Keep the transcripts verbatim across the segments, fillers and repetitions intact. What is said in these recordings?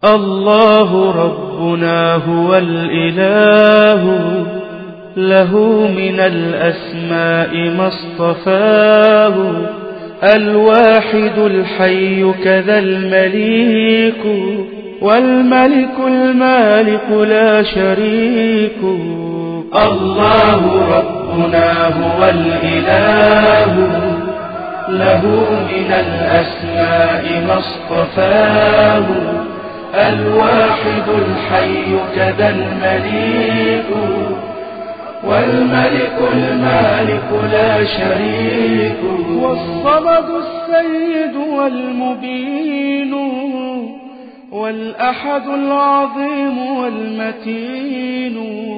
الله ربنا هو الإله، له من الأسماء ما اصطفاه، الواحد الحي كذا المليك، والملك المالك لا شريك. الله ربنا هو الإله، له من الأسماء ما اصطفاه، الواحد الحي كذا المليك، والملك المالك لا شريك. والصمد السيد والمبين، والأحد العظيم والمتين،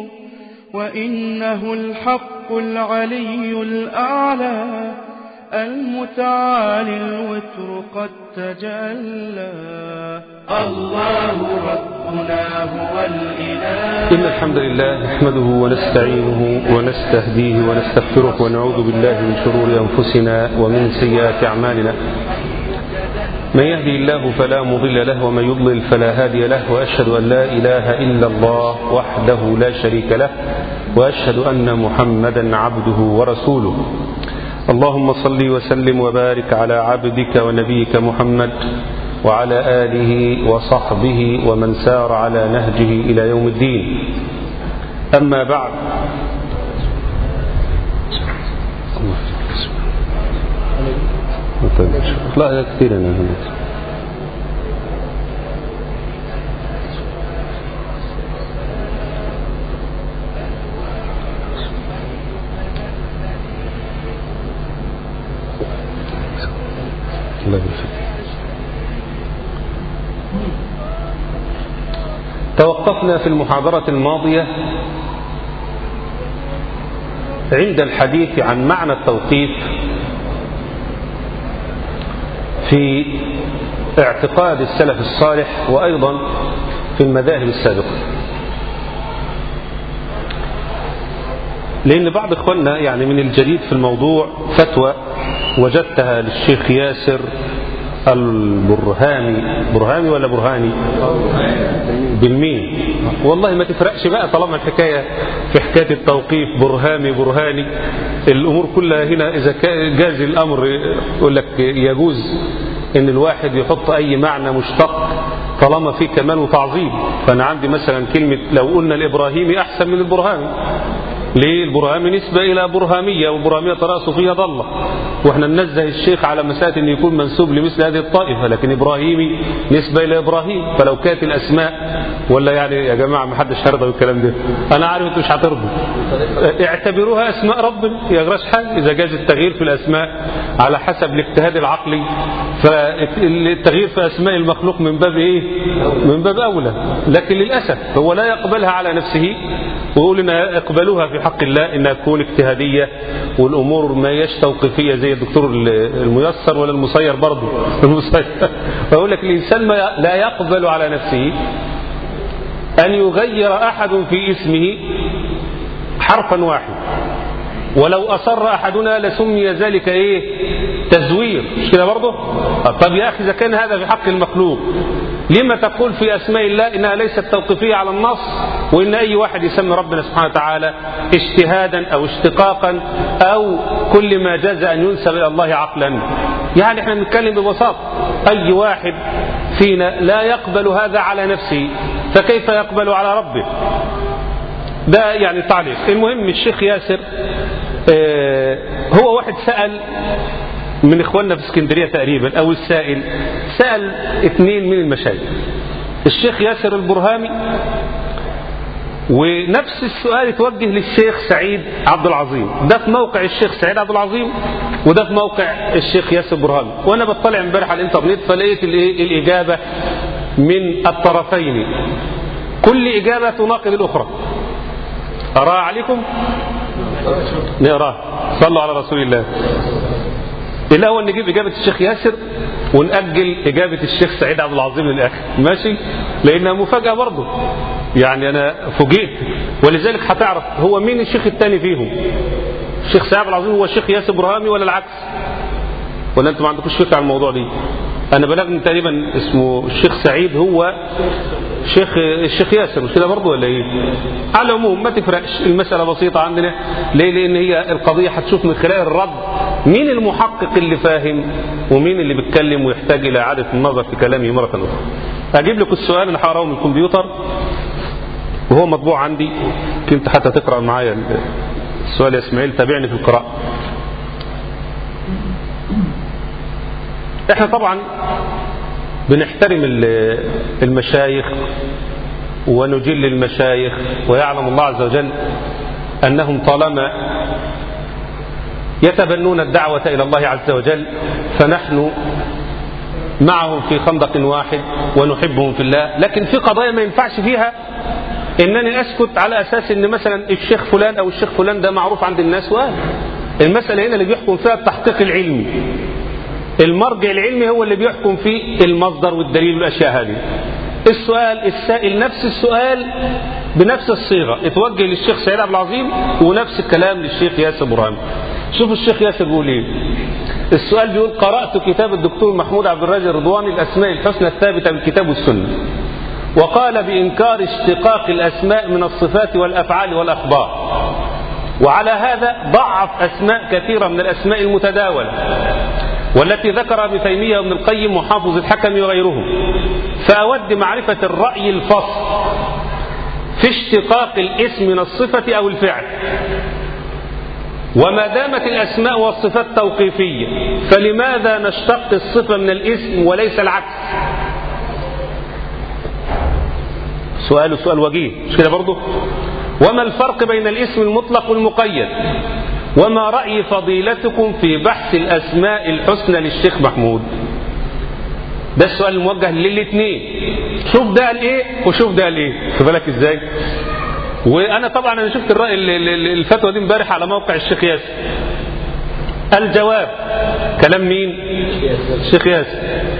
وإنه الحق العلي الأعلى، المتعالي الوتر قد تجلى. الله ربنا هو الإله. إن الحمد لله نحمده ونستعينه ونستهديه ونستغفره ونعوذ بالله من شرور أنفسنا ومن سيئات أعمالنا. من يهدي الله فلا مضل له ومن يضلل فلا هادي له، وأشهد أن لا إله إلا الله وحده لا شريك له، وأشهد أن محمدا عبده ورسوله. اللهم صل وسلم وبارك على عبدك ونبيك محمد وعلى آله وصحبه ومن سار على نهجه إلى يوم الدين. أما بعد، لا كثير أنا الله بالفكر. توقفنا في المحاضرة الماضية عند الحديث عن معنى التوقيف في اعتقاد السلف الصالح وأيضا في المذاهب السابقة، لأن بعض إخواننا يعني من الجديد في الموضوع فتوى وجدتها للشيخ ياسر البرهامي، برهامي ولا برهاني بالمين، والله ما تفرقش بقى طالما الحكاية في حكاية التوقيف برهامي برهاني، الأمور كلها هنا إذا جاز الأمر يقول لك يجوز إن الواحد يحط أي معنى مشتق طالما فيه كمال وتعظيم. فأنا عندي مثلا كلمة لو قلنا الإبراهيمي أحسن من البرهامي. ليه؟ البرهامي نسبة إلى برهامية، والبرهامية ترى صوفية ضالة، وإحنا ننزه الشيخ على مسألة أن يكون منسوب لمثل هذه الطائفة، لكن إبراهيمي نسبة إلى إبراهيم. فلو كانت الأسماء ولا يعني يا جماعة ما حدش هيرضى بالكلام ده، أنا عارف أنتوا مش هترضوا، اعتبروها أسماء ربنا يجراش حاجة إذا جاز التغيير في الأسماء على حسب الاجتهاد العقلي. فالتغيير في أسماء المخلوق من باب إيه؟ من باب أولى، لكن للأسف هو لا يقبلها على نفسه ويقول إن يقبلوها في حق الله إنها تكون اجتهادية والأمور ما يش توقيفية زي الدكتور الميسر ولا المسير برضه المسير. فأقول لك الإنسان لا يقبل على نفسه أن يغير أحد في اسمه حرفا واحد، ولو أصر أحدنا لسمي ذلك إيه؟ تزوير، مش كده برضه؟ طب يا أخي إذا كان هذا في حق المخلوق، لما تقول في أسماء الله إنها ليست توقيفية على النص، وإن أي واحد يسمي ربنا سبحانه وتعالى اجتهادا أو اشتقاقا أو كل ما جاز أن ينسب إلى الله عقلا؟ يعني احنا نتكلم ببساطة، أي واحد فينا لا يقبل هذا على نفسه فكيف يقبل على ربه؟ ده يعني تعليق. المهم الشيخ ياسر اه هو واحد سأل من إخواننا في اسكندرية تقريبا، أو السائل سأل اثنين من المشايخ، الشيخ ياسر البرهامي، ونفس السؤال يتوجه للشيخ سعيد عبد العظيم. ده في موقع الشيخ سعيد عبد العظيم وده في موقع الشيخ ياسر البرهامي. وأنا بطلع امبارح على الإنترنت فلقيت الإجابة من الطرفين، كل إجابة تناقض الأخرى. أراها عليكم؟ نقراها. صلوا على رسول الله. الأول نجيب إجابة الشيخ ياسر ونأجل إجابة الشيخ سعيد عبد العظيم للآخر، ماشي؟ لأنها مفاجأة برضه، يعني أنا فوجئت، ولذلك هتعرف هو مين الشيخ الثاني فيهم. الشيخ سعيد عبد العظيم هو الشيخ ياسر برهامي ولا العكس؟ ولا أنتم ما عندكوش فكرة عن الموضوع دي؟ أنا بلغني تقريبا اسمه الشيخ سعيد هو شيخ الشيخ ياسر، مش كده برضه ولا إيه؟ على العموم ما تفرقش، المسألة بسيطة عندنا. ليه؟ لأن هي القضية هتشوف من خلال الرد مين المحقق اللي فاهم ومين اللي بيتكلم ويحتاج إلى إعادة النظر في كلامه مرة أخرى. أجيب لك السؤال اللي هقراه من الكمبيوتر وهو مطبوع عندي، كنت حتى تقرأ معايا السؤال يا إسماعيل، تابعني في القراءة. احنا طبعا بنحترم المشايخ ونجل المشايخ، ويعلم الله عز وجل أنهم طالما يتبنون الدعوة إلى الله عز وجل فنحن معهم في خندق واحد ونحبهم في الله. لكن في قضايا ما ينفعش فيها إنني أسكت على أساس إن مثلا الشيخ فلان أو الشيخ فلان ده معروف عند الناس، وقال المسألة هنا اللي بيحكم فيها التحقيق العلمي، المرجع العلمي هو اللي بيحكم في المصدر والدليل والأشياء هذه. السؤال السائل نفس السؤال بنفس الصيغة اتوجه للشيخ سعيد عبد العظيم ونفس الكلام للشيخ ياسر برهامي. شوف الشيخ ياسر بيقول ايه. السؤال بيقول: قرأت كتاب الدكتور محمود عبد الرازق الرضواني الأسماء الحسنى الثابتة بالكتاب والسنة، وقال بإنكار اشتقاق الأسماء من الصفات والأفعال والأخبار، وعلى هذا ضعف أسماء كثيرة من الأسماء المتداولة والتي ذكر ابن تيمية وابن القيم وحافظ الحكم وغيرهم. فأود معرفة الرأي الفصل في اشتقاق الاسم من الصفة أو الفعل، وما دامت الأسماء والصفات توقيفية فلماذا نشتق الصفة من الاسم وليس العكس؟ سؤال سؤال وجيه، مش كده برضه؟ وما الفرق بين الاسم المطلق والمقيد؟ وما رأي فضيلتكم في بحث الأسماء الحسنى للشيخ محمود؟ ده السؤال الموجه للاثنين. شوف ده قال ايه وشوف ده قال ايه، خد بالك ازاي. وانا طبعا انا شفت الرأي الفتوى دي امبارح على موقع الشيخ ياسر. الجواب كلام مين؟ الشيخ ياسر.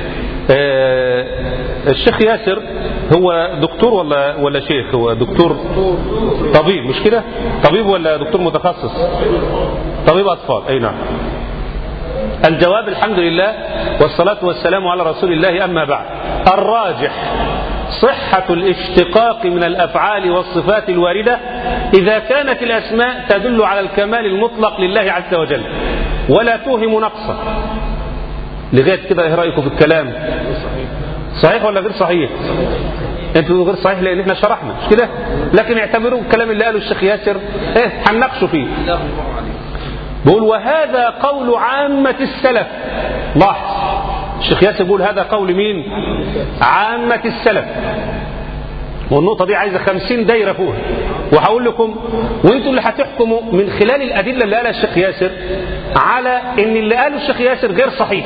آه الشيخ ياسر هو دكتور ولا ولا شيخ؟ هو دكتور طبيب، مش كده؟ طبيب ولا دكتور متخصص؟ طبيب أطفال، أي نعم. الجواب: الحمد لله والصلاة والسلام على رسول الله، أما بعد. الراجح صحة الاشتقاق من الأفعال والصفات الواردة إذا كانت الأسماء تدل على الكمال المطلق لله عز وجل ولا توهم نقصا. لغاية كده ايه رأيكم في الكلام؟ صحيح ولا غير صحيح؟ انتوا غير صحيح لان احنا شرحنا، مش كده؟ لكن اعتبروا الكلام اللي قاله الشيخ ياسر ايه هنناقشوا فيه. بقول: وهذا قول عامة السلف. لاحظ الشيخ ياسر بيقول هذا قول مين؟ عامة السلف. والنقطة دي عايزة خمسين دايرة فوقها، وهقول لكم وانتوا اللي هتحكموا من خلال الأدلة اللي قالها الشيخ ياسر على ان اللي قاله الشيخ ياسر غير صحيح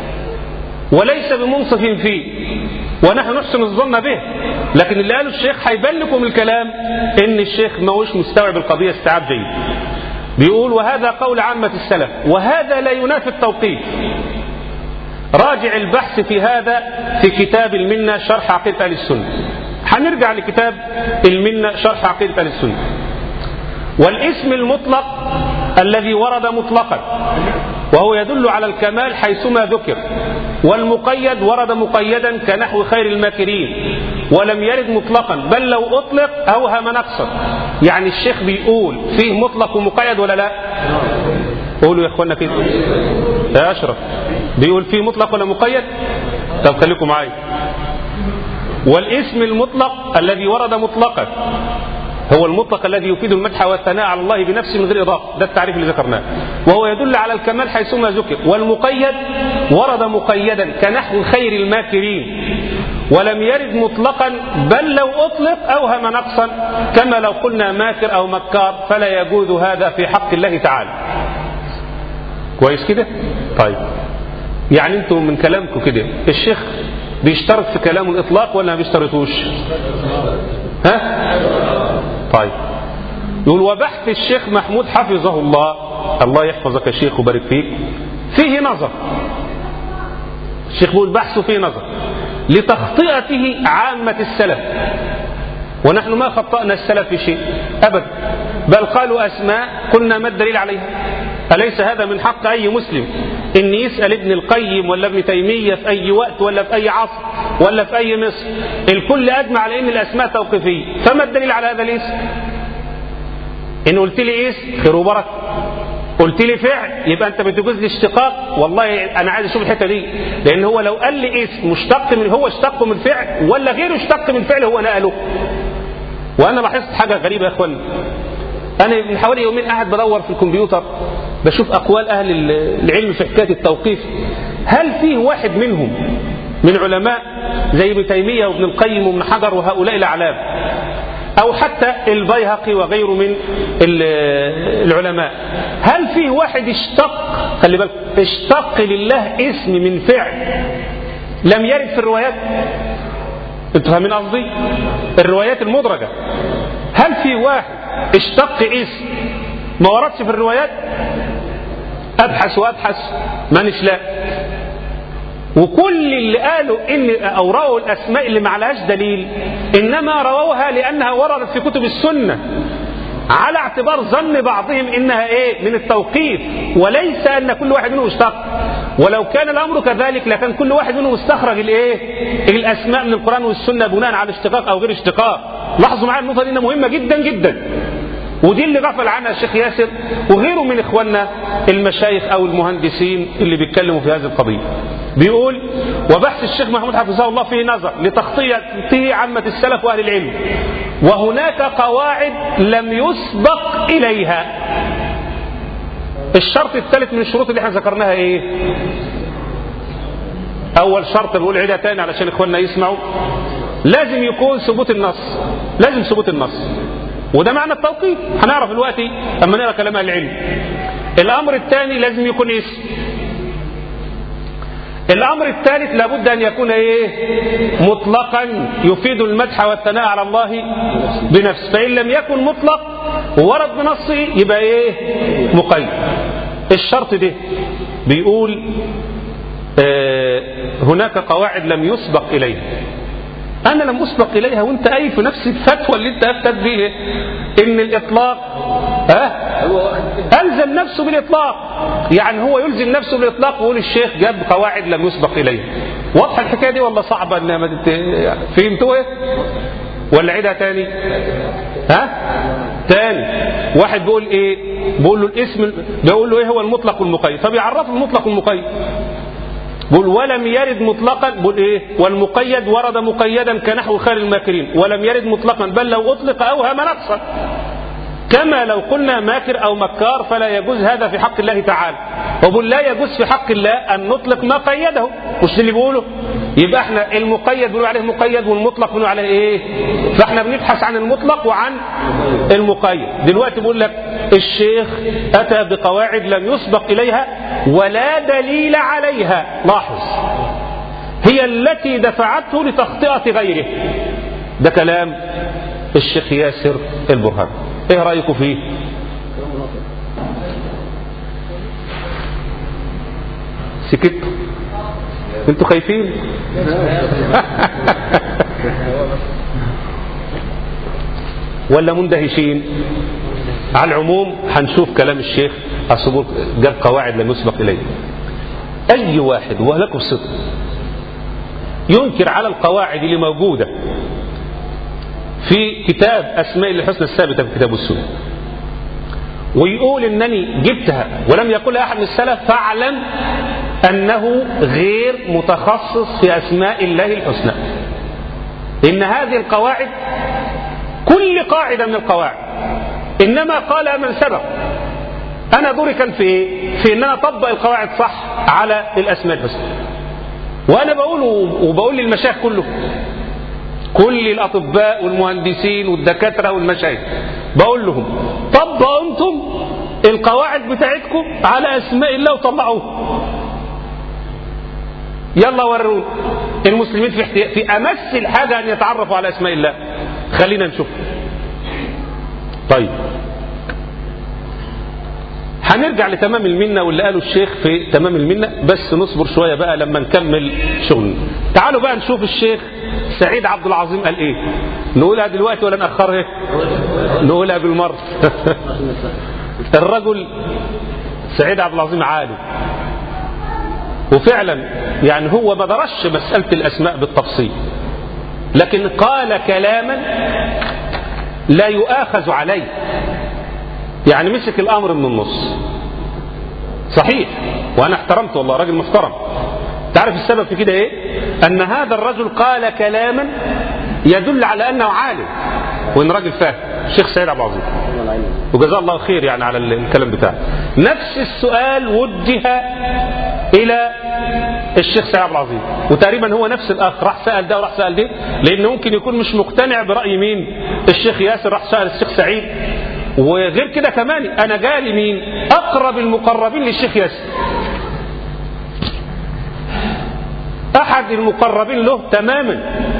وليس بمنصف فيه، ونحن نحسن الظن به. لكن اللي قاله الشيخ هيبان لكم الكلام ان الشيخ ما هوش مستوعب القضية استيعاب جيد. بيقول: وهذا قول عامة السلف، وهذا لا ينافي التوقيف. راجع البحث في هذا في كتاب المنة شرح عقيدة أهل السنة. هنرجع لكتاب المنة شرح عقيدة أهل السنة. والاسم المطلق الذي ورد مطلقا وهو يدل على الكمال حيثما ذكر، والمقيد ورد مقيدا كنحو خير الماكرين ولم يرد مطلقا، بل لو أطلق أوهم نقصا. يعني الشيخ بيقول فيه مطلق ومقيد ولا لا؟ قولوا يا اخوانا كده يا أشرف، بيقول فيه مطلق ولا مقيد؟ طب خليكم معايا. والاسم المطلق الذي ورد مطلقا هو المطلق الذي يفيد المدح والثناء على الله بنفسه من غير إضافة، ده التعريف اللي ذكرناه، وهو يدل على الكمال حيثما ذكر. والمقيد ورد مقيدا كنحو خير الماكرين ولم يرد مطلقا، بل لو أطلق أوهم نقصا، كما لو قلنا ماكر أو مكار، فلا يجوز هذا في حق الله تعالى. كويس كده؟ طيب يعني انتم من كلامكم كده الشيخ بيشترط في كلامه الإطلاق ولا ما بيشترطوش؟ ها؟ طيب يقول: وبحث الشيخ محمود حفظه الله، الله يحفظك يا شيخ وبارك فيك، فيه نظر. الشيخ بيقول بحثه فيه نظر لتخطئته عامة السلف، ونحن ما خطأنا السلف في شيء أبدا، بل قالوا أسماء قلنا ما الدليل عليها؟ أليس هذا من حق أي مسلم إن يسأل ابن القيم ولا ابن تيمية في أي وقت ولا في أي عصر ولا في أي مصر؟ الكل أجمع على إن الأسماء توقيفية، فما الدليل على هذا الاسم؟ إن قلت لي اسم خير وبركة، قلت لي فعل يبقى أنت بتجوز لي اشتقاق. والله أنا عايز أشوف الحتة دي، لأن هو لو قال لي اسم مشتق من هو اشتق من فعل ولا غيره اشتق من فعل هو نقله. وأنا لاحظت حاجة غريبة يا إخوان، أنا من حوالي يومين قاعد بدور في الكمبيوتر بشوف أقوال أهل العلم في حكاية التوقيف. هل فيه واحد منهم من علماء زي ابن تيمية وابن القيم وابن حجر وهؤلاء الأعلام، أو حتى البيهقي وغيره من العلماء، هل فيه واحد اشتق، خلي بالك، اشتق لله اسم من فعل لم يرد في الروايات؟ انتوا فاهمين قصدي؟ الروايات المدرجة، هل في واحد اشتق اسم ما وردش في الروايات؟ ابحث وابحث مانيش لا. وكل اللي قالوا ان او رووا الاسماء اللي ما عليهاش دليل انما رووها لانها وردت في كتب السنه على اعتبار ظن بعضهم انها ايه من التوقيف، وليس ان كل واحد منهم اشتق. ولو كان الامر كذلك لكان كل واحد منهم استخرج الايه الاسماء من القران والسنه بناء على اشتقاق او غير اشتقاق. لاحظوا معايا النقطه دي انها مهمه جدا جدا، ودي اللي غفل عنها الشيخ ياسر وغيره من اخواننا المشايخ او المهندسين اللي بيتكلموا في هذه القضيه. بيقول: وبحث الشيخ محمود حفظه الله فيه نظر لتغطيته عامه السلف واهل العلم، وهناك قواعد لم يسبق اليها. الشرط الثالث من الشروط اللي احنا ذكرناها ايه؟ اول شرط بقول عيدها تاني علشان اخواننا يسمعوا، لازم يكون ثبوت النص، لازم ثبوت النص، وده معنى التوقيف هنعرف دلوقتي اما نقرا كلام اهل العلم. الامر الثاني لازم يكون اسم. الامر الثالث لابد ان يكون ايه؟ مطلقا يفيد المدح والثناء على الله بنفسه، فان لم يكن مطلق ورد بنصه يبقى ايه؟ مقيد. الشرط ده بيقول آه هناك قواعد لم يسبق اليها. انا لم اسبق اليها وانت اي في نفس الفتوى اللي انت افتت بيه ان الاطلاق ها الزم نفسه بالاطلاق، يعني هو يلزم نفسه بالاطلاق ويقول الشيخ جاب قواعد لم يسبق اليها. واضحه الحكايه دي ولا صعبه؟ انها ما فهمتوا ايه ولا عيدها تاني؟ ها تاني. واحد بيقول ايه؟ بيقول له الاسم، بيقول له ايه هو المطلق والمقيد، فبيعرف المطلق والمقيد. بقول ولم يرد مطلقا، بقول ايه؟ والمقيد ورد مقيدا كنحو خير الماكرين، ولم يرد مطلقا بل لو اطلق اوهم نقصا، كما لو قلنا ماكر او مكار فلا يجوز هذا في حق الله تعالى. وبقول لا يجوز في حق الله ان نطلق ما قيده، مش اللي بيقوله. يبقى احنا المقيد بنقول عليه مقيد والمطلق بنقول عليه ايه؟ فاحنا بنبحث عن المطلق وعن المقيد. دلوقتي بقول لك الشيخ اتى بقواعد لم يسبق اليها ولا دليل عليها، لاحظ، هي التي دفعته لتخطئة غيره. ده كلام الشيخ ياسر البرهاني. ايه رأيكم فيه؟ سكتوا انتوا خايفين؟ ولا مندهشين؟ على العموم هنشوف كلام الشيخ الصبور جاب قواعد لم يسبق اليه. اي واحد وهلكوا الصدق ينكر على القواعد اللي موجوده في كتاب اسماء الحسنى الثابته في كتاب السنه ويقول انني جبتها ولم يقولها احد من السلف، فاعلم انه غير متخصص في اسماء الله الحسنى. ان هذه القواعد كل قاعده من القواعد انما قال من سبق. انا دوري كان في ايه؟ في ان انا اطبق القواعد صح على الاسماء الحسنى. وانا بقول وبقول للمشايخ كله، كل الاطباء والمهندسين والدكاتره والمشايخ، بقول لهم طبقوا انتم القواعد بتاعتكم على اسماء الله وطلعوها. يلا ورون المسلمين في احتياج في امس الحاجه ان يتعرفوا على اسماء الله. خلينا نشوف. طيب هنرجع لتمام المنة واللي قاله الشيخ في تمام المنة، بس نصبر شوية بقى لما نكمل شغلنا. تعالوا بقى نشوف الشيخ سعيد عبد العظيم قال ايه. نقولها دلوقتي ولا نأخرها؟ نقولها بالمرة. الرجل سعيد عبد العظيم عالم، وفعلا يعني هو ما درسش مسألة الأسماء بالتفصيل، لكن قال كلاما لا يؤاخذ عليه، يعني مسك الأمر من النص. صحيح، وأنا احترمته والله، راجل محترم. تعرف السبب في كده ايه؟ أن هذا الرجل قال كلاما يدل على أنه عالم وإن راجل فاهم، الشيخ سعيد عبد العظيم، وجزاه الله خير يعني على الكلام بتاعه. نفس السؤال وجه إلى الشيخ سعيد عبد العظيم، وتقريبا هو نفس الأخ راح سأل ده وراح سأل ده، لأنه ممكن يكون مش مقتنع برأي مين؟ الشيخ ياسر، راح سأل الشيخ سعيد. وغير كده كمان أنا جالي مين؟ أقرب المقربين للشيخ ياسر، أحد المقربين له تماما.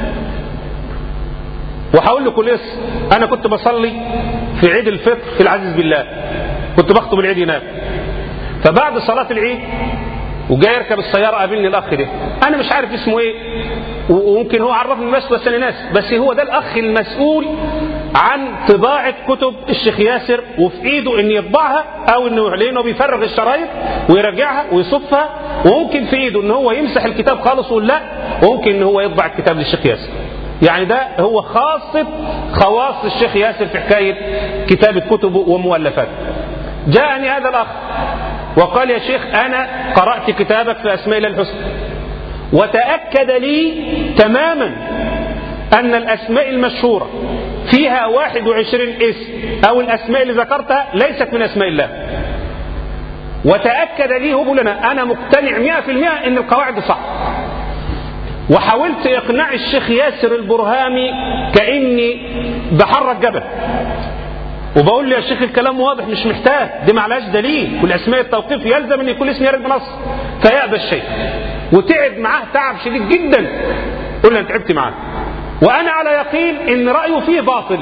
وهقول لكم ليه. أنا كنت بصلي في عيد الفطر في العزيز بالله، كنت بخطب العيد هناك، فبعد صلاة العيد وجاي يركب السيارة قابلني الأخ ده، أنا مش عارف اسمه إيه، وممكن هو عرفني بس بس أنا ناس، بس هو ده الأخ المسؤول عن طباعة كتب الشيخ ياسر، وفي إيده إن يطبعها أو إنه لأنه بيفرغ الشرايط ويرجعها ويصفها، وممكن في إيده إن هو يمسح الكتاب خالص ولا لا، وممكن إن هو يطبع الكتاب للشيخ ياسر. يعني ده هو خاصة خواص الشيخ ياسر في حكاية كتابة كتبه ومؤلفاته. جاءني هذا الأخ وقال يا شيخ أنا قرأت كتابك في أسماء الله الحسنى، وتأكد لي تماما أن الأسماء المشهورة فيها واحد وعشرين اسم أو الأسماء اللي ذكرتها ليست من أسماء الله، وتأكد لي هو لنا أنا مقتنع مئة في المئة أن القواعد صح. وحاولت إقناع الشيخ ياسر البرهامي كأني بحرك جبل، وبقول له يا شيخ الكلام واضح مش محتاج، دي معلاش دليل، والأسماء التوقيف يلزم أن يكون اسم يرد بنص، فيأبى الشيء. وتعب معاه تعب شديد جدا، قل له أنا تعبت معاه وأنا على يقين أن رأيه فيه باطل.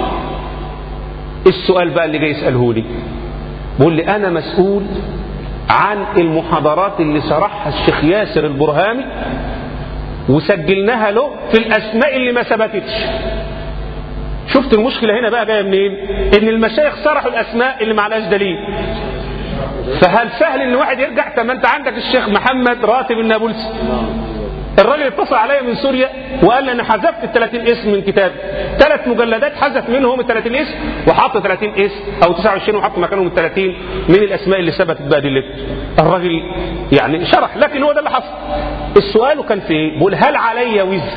السؤال بقى اللي جاي يسأله لي، بقول لي أنا مسؤول عن المحاضرات اللي شرحها الشيخ ياسر البرهامي وسجلناها له في الأسماء اللي ما ثبتتش. شفت المشكلة هنا بقى جاية منين؟ إن المشايخ شرحوا الأسماء اللي معلاش دليل. فهل سهل إن واحد يرجع؟ طب ما أنت عندك الشيخ محمد راتب النابلسي، الراجل اتصل عليا من سوريا وقال لي أنا حذفت ال ثلاثين اسم من كتابي، ثلاث مجلدات حذف منهم ال ثلاثين اسم وحط ثلاثين اسم أو تسعة وعشرين وحط مكانهم ال ثلاثين من الأسماء اللي ثبتت بأدلته. الراجل يعني شرح، لكن هو ده اللي حصل. السؤال كان في إيه؟ بقول هل علي وزر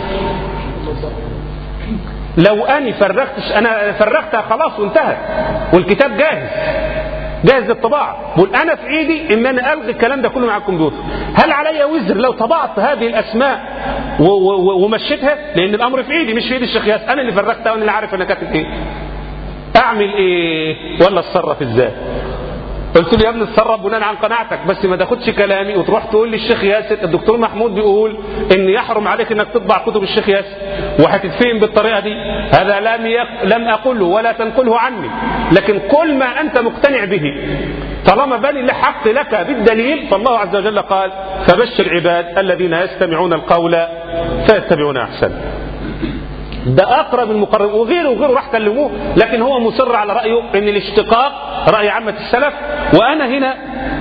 لو أني فرغتش؟ أنا فرغتها خلاص وانتهت والكتاب جاهز جاهز للطباعة، بقول أنا في إيدي إن أنا ألغي الكلام ده كله مع الكمبيوتر. هل علي وزر لو طبعت هذه الأسماء ومشيتها؟ لأن الأمر في إيدي مش في إيد الشيخ ياسر، أنا اللي فرغتها وأنا اللي عارف أنا كاتب إيه. أعمل إيه ولا أتصرف إزاي؟ قلت له يا ابني اتصرف بناء عن قناعتك، بس ما تاخدش كلامي وتروح تقول لي الشيخ ياسر الدكتور محمود بيقول ان يحرم عليك انك تطبع كتب الشيخ ياسر وهتتفهم بالطريقه دي. هذا لم يق... لم اقله ولا تنقله عني، لكن كل ما انت مقتنع به طالما بني الحق لك بالدليل، فالله عز وجل قال فبشر عباد الذين يستمعون القول فيتبعون احسن. ده اقرب المقرب، وغيره وغيره راح كلموه، لكن هو مصر على رايه ان الاشتقاق راي عامه السلف. وانا هنا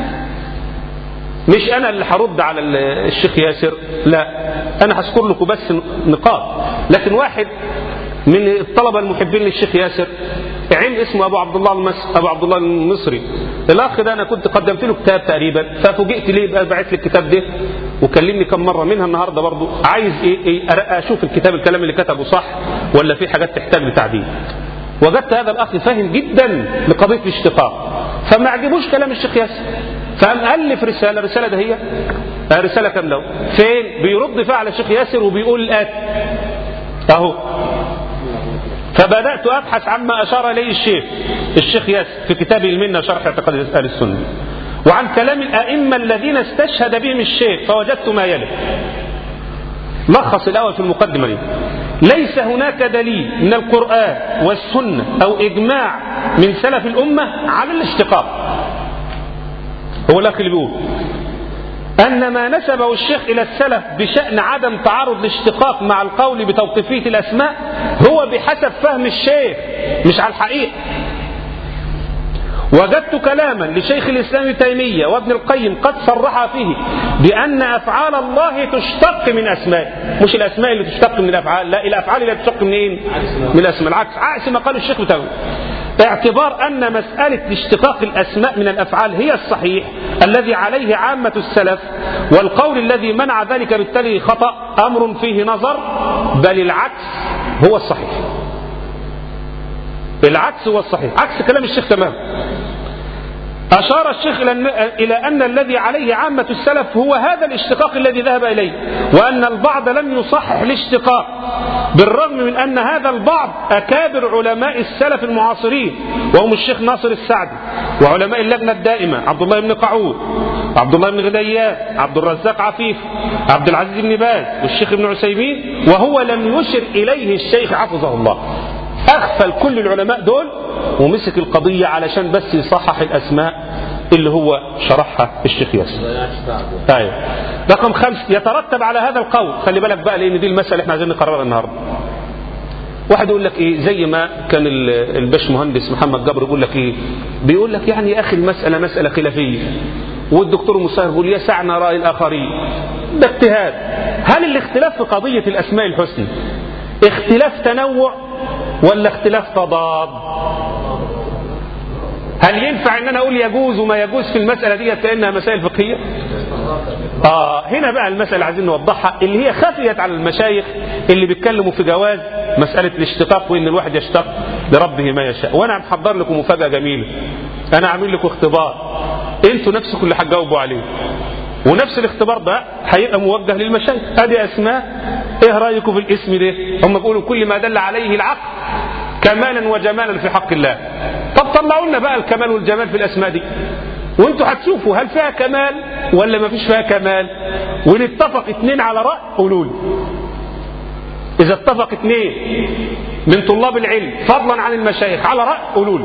مش انا اللي هرد على الشيخ ياسر، لا انا هذكر لكم بس نقاط. لكن واحد من الطلبه المحبين للشيخ ياسر عين اسمه ابو عبد الله المس... ابو عبد الله المصري، الاخ ده انا كنت قدمت له كتاب تقريبا، ففوجئت ليه بعت لي الكتاب ده وكلمني كم مره منها النهارده برضه عايز ايه, إيه اشوف الكتاب الكلام اللي كتبه صح ولا في حاجات تحتاج لتعديل. وجدت هذا الاخ فاهم جدا لقضيه الاشتقاق، فما عجبوش كلام الشيخ ياسر، فقام الف رساله رساله ده هي رساله كامله فين بيرد فيها على الشيخ ياسر وبيقول الاتي اهو. فبدأت أبحث عما أشار إليه الشيخ الشيخ ياسر في كتابه المنة شرح اعتقاد أهل السنة، وعن كلام الأئمة الذين استشهد بهم الشيخ، فوجدت ما يلي. لخص الأول في المقدمة دي: ليس هناك دليل من القرآن والسنة أو إجماع من سلف الأمة على الاشتقاق. هو الأخ اللي بيقول أن ما نسبه الشيخ إلى السلف بشأن عدم تعارض الاشتقاق مع القول بتوقيفية الأسماء هو بحسب فهم الشيخ مش على الحقيقة. وجدت كلاما لشيخ الإسلام ابن تيمية وابن القيم قد صرح فيه بأن أفعال الله تشتق من أسماء، مش الأسماء اللي تشتق من الأفعال، لا الأفعال اللي تشتق منين؟ من الأسماء. العكس، عكس ما قال الشيخ ابن تيمية، اعتبار أن مسألة اشتقاق الأسماء من الأفعال هي الصحيح الذي عليه عامة السلف، والقول الذي منع ذلك بالتالي خطأ، أمر فيه نظر، بل العكس هو الصحيح. العكس هو الصحيح، عكس كلام الشيخ تمام. أشار الشيخ إلى أن الذي عليه عامة السلف هو هذا الاشتقاق الذي ذهب إليه، وأن البعض لم يصحح الاشتقاق، بالرغم من أن هذا البعض أكابر علماء السلف المعاصرين، وهم الشيخ ناصر السعدي، وعلماء اللجنة الدائمة عبد الله بن قعود، عبد الله بن غديان، عبد الرزاق عفيف، عبد العزيز بن باز، والشيخ ابن عثيمين، وهو لم يشر إليه الشيخ حفظه الله. أغفل كل العلماء دول ومسك القضية علشان بس يصحح الأسماء اللي هو شرحها الشيخ ياسر. طيب رقم خمس، يترتب على هذا القول، خلي بالك بقى لأن دي المسألة احنا عايزين نقررها النهارده. واحد يقول لك ايه، زي ما كان الباش مهندس محمد جبر بيقول لك ايه، بيقول لك يعني يا اخي المسألة مسألة خلافية، والدكتور المصاهر بيقول يسعنا رأي الآخرين، ده اجتهاد. هل الاختلاف في قضية الأسماء الحسنى اختلاف تنوع ولا اختلاف تضاد؟ هل ينفع ان انا اقول يجوز وما يجوز في المسألة دي كأنها مسائل فقهية؟ آه هنا بقى المسألة عايزين نوضحها، اللي هي خفيت على المشايخ اللي بيتكلموا في جواز مسألة الاشتقاق، وان الواحد يشتق لربه ما يشاء. وانا محضر لكم مفاجأة جميلة، انا عامل لكم اختبار انتوا نفسكم اللي هتجاوبوا عليه، ونفس الاختبار ده هيبقى موجه للمشايخ. ادي اسماء، ايه رايكم في الاسم ده؟ هم بيقولوا كل ما دل عليه العقل كمالا وجمالا في حق الله. طب طلعوا لنا بقى الكمال والجمال في الاسماء دي، وانتوا هتشوفوا هل فيها كمال ولا ما فيش فيها كمال. ونتفق اثنين على راي قولوا لي. اذا اتفق اثنين من طلاب العلم فضلا عن المشايخ على راي قولوا لي.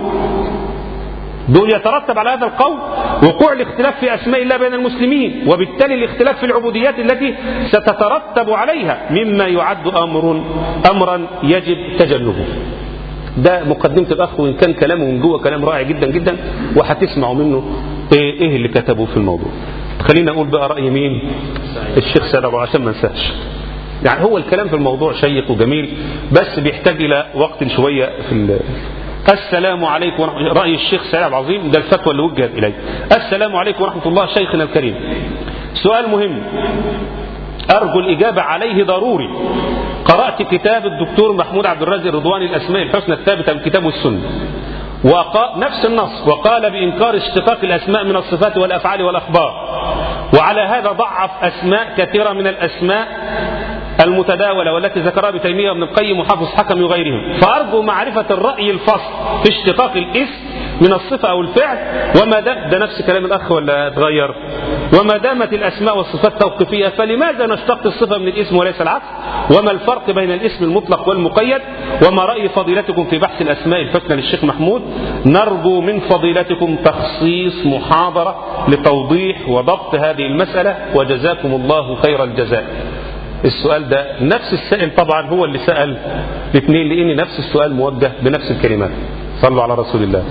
دول يترتب على هذا القول وقوع الاختلاف في أسماء الله بين المسلمين، وبالتالي الاختلاف في العبوديات التي ستترتب عليها مما يعد أمر أمرا يجب تجنبه. ده مقدمة الأخ، وإن كان كلامه من جوه كلام رائع جدا جدا، وهتسمعوا منه إيه, إيه اللي كتبه في الموضوع. خلينا أقول بقى رأي مين؟ الشيخ سيد أبو عشان ما ننساش. يعني هو الكلام في الموضوع شيق وجميل، بس بيحتاج إلى وقت شوية في السلام عليكم ورحمة الله. رأي الشيخ سعيد العظيم، ده الفتوى اللي وجهت إليه. السلام عليكم ورحمة الله شيخنا الكريم، سؤال مهم أرجو الإجابة عليه ضروري. قرأت كتاب الدكتور محمود عبد الرازق رضواني الأسماء الحسنى الثابتة بالكتاب والسنة، وقال نفس النص، وقال بإنكار اشتقاق الأسماء من الصفات والأفعال والأخبار، وعلى هذا ضعف أسماء كثيرة من الأسماء المتداولة والتي ذكرها ابن تيمية وابن القيم وحافظ حكم وغيرهم. فأرجو معرفة الرأي الفصل في اشتقاق الاسم من الصفة أو الفعل، وما دام ده نفس كلام الأخ ولا اتغير، وما دامت الأسماء والصفات توقيفية فلماذا نشتق الصفة من الاسم وليس العكس؟ وما الفرق بين الاسم المطلق والمقيد؟ وما رأي فضيلتكم في بحث الأسماء الحسنى للشيخ محمود؟ نرجو من فضيلتكم تخصيص محاضرة لتوضيح وضبط هذه المسألة، وجزاكم الله خير الجزاء. السؤال ده نفس السائل طبعا هو اللي سأل الاثنين، لأن نفس السؤال موجه بنفس الكلمات. صلوا على رسول الله.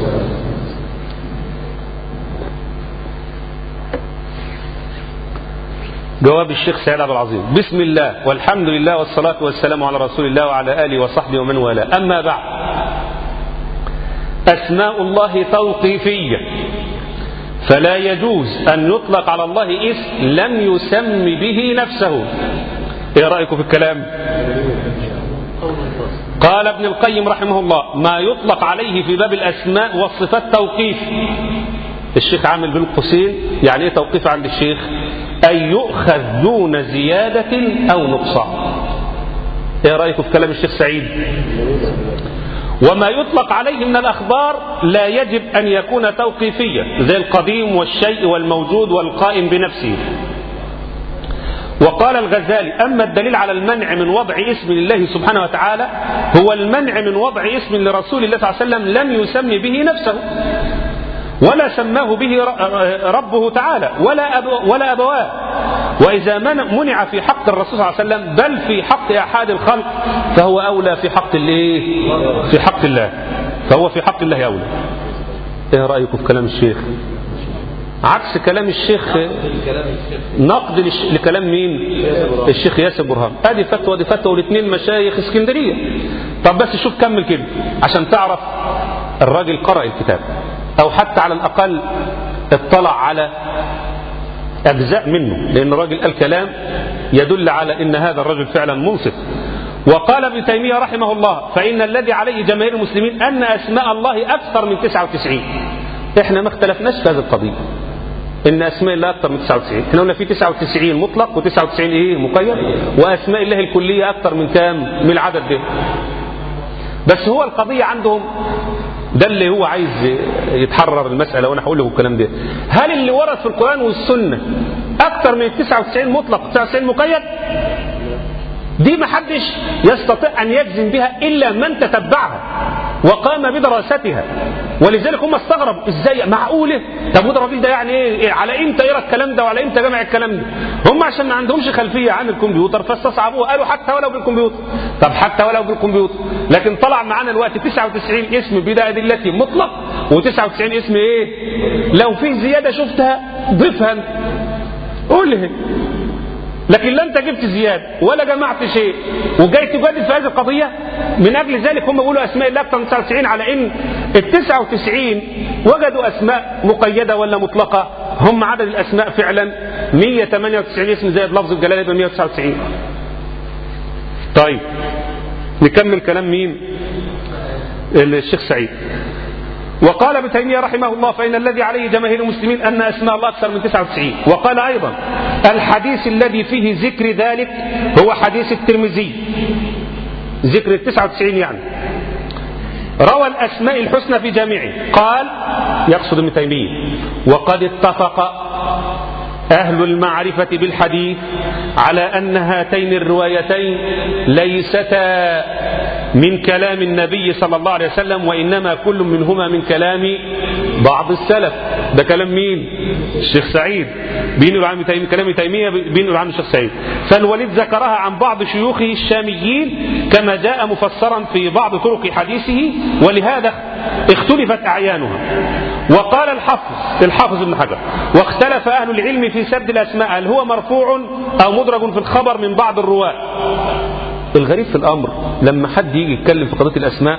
جواب الشيخ سعيد عبد العظيم: بسم الله والحمد لله والصلاة والسلام على رسول الله وعلى آله وصحبه ومن والاه، أما بعد، أسماء الله توقيفية، فلا يجوز أن يطلق على الله اسم لم يسم به نفسه. ايه رأيكم في الكلام؟ قال ابن القيم رحمه الله: ما يطلق عليه في باب الأسماء والصفات توقيف. الشيخ عامل بين قوسين يعني ايه توقيف عند الشيخ؟ أن يؤخذ دون زيادة أو نقصان. ايه رأيكم في كلام الشيخ سعيد؟ وما يطلق عليه من الأخبار لا يجب أن يكون توقيفيا، زي القديم والشيء والموجود والقائم بنفسه. وقال الغزالي: أما الدليل على المنع من وضع اسم لله سبحانه وتعالى هو المنع من وضع اسم لرسول الله صلى الله عليه وسلم لم يسم به نفسه ولا سماه به ربه تعالى ولا أبو ولا أبواه. وإذا منع في حق الرسول صلى الله عليه وسلم بل في حق أحد الخلق فهو أولى في حق الله في حق الله فهو في حق الله أولى. ايه رأيكم في كلام الشيخ؟ عكس كلام الشيخ، نقد لكلام مين؟ الشيخ ياسر برهام. ادي فتوى دي فتوى، والاثنين مشايخ اسكندريه. طب بس شوف كمل كده عشان تعرف الراجل قرأ الكتاب، او حتى على الاقل اطلع على اجزاء منه، لان الراجل قال كلام يدل على ان هذا الرجل فعلا منصف. وقال ابن تيميه رحمه الله: فان الذي عليه جماهير المسلمين ان اسماء الله اكثر من تسعة وتسعين. احنا ما اختلفناش في هذه القضيه، ان اسماء الله اكثر من تسعة وتسعين. احنا قلنا في تسعة وتسعين مطلق وتسعة وتسعين ايه مقيد، واسماء الله الكليه اكثر من كام؟ من العدد ده. بس هو القضيه عندهم ده اللي هو عايز يتحرر المساله، وانا هقول له الكلام ده. هل اللي ورد في القران والسنه اكثر من تسعة وتسعين مطلق وتسعة وتسعين مقيد؟ دي ما حدش يستطيع ان يجزم بها الا من تتبعها وقام بدراستها. ولذلك هم استغربوا ازاي معقوله؟ طب وده الراجل ده يعني ايه؟ على امتى يرى الكلام ده وعلى امتى جمع الكلام ده؟ هم عشان ما عندهمش خلفيه عن الكمبيوتر فاستصعبوه، قالوا حتى ولو بالكمبيوتر. طب حتى ولو بالكمبيوتر، لكن طلع معانا الوقت تسعة وتسعين اسم بدا ادلتي مطلق وتسعة وتسعين اسم ايه؟ لو في زياده شفتها ضيفها قول لي. لكن لا انت جبت زياده ولا جمعت شيء وجاي تجادل في هذه القضيه. من اجل ذلك هم بيقولوا اسماء الله اكثر من تسعة وتسعين، على ان ال تسعة وتسعين وجدوا اسماء مقيده ولا مطلقه. هم عدد الاسماء فعلا مئة وثمانية وتسعين اسم زائد لفظ الجلاله يبقى مئة وتسعة وتسعين. طيب نكمل كلام مين؟ الشيخ سعيد. وقال ابن تيميه رحمه الله: فإن الذي عليه جماهير المسلمين أن أسماء الله أكثر من تسعة وتسعين. وقال أيضا: الحديث الذي فيه ذكر ذلك هو حديث الترمذي، ذكر التسعة وتسعين يعني، روى الأسماء الحسنى في جامعه. قال، يقصد ابن تيميه: وقد اتفق أهل المعرفة بالحديث على أن هاتين الروايتين ليستا من كلام النبي صلى الله عليه وسلم، وإنما كل منهما من كلام بعض السلف. ده كلام مين؟ الشيخ سعيد بينقل عن تيمية، كلام تيمية بينقل عن الشيخ سعيد. فالوليد ذكرها عن بعض شيوخه الشاميين كما جاء مفسرا في بعض طرق حديثه، ولهذا اختلفت أعيانها. وقال الحافظ الحافظ ابن حجر: واختلف أهل العلم في سرد الأسماء، هل هو مرفوع أو مدرج في الخبر من بعض الرواة. الغريب في الأمر لما حد يجي يتكلم في قضية الأسماء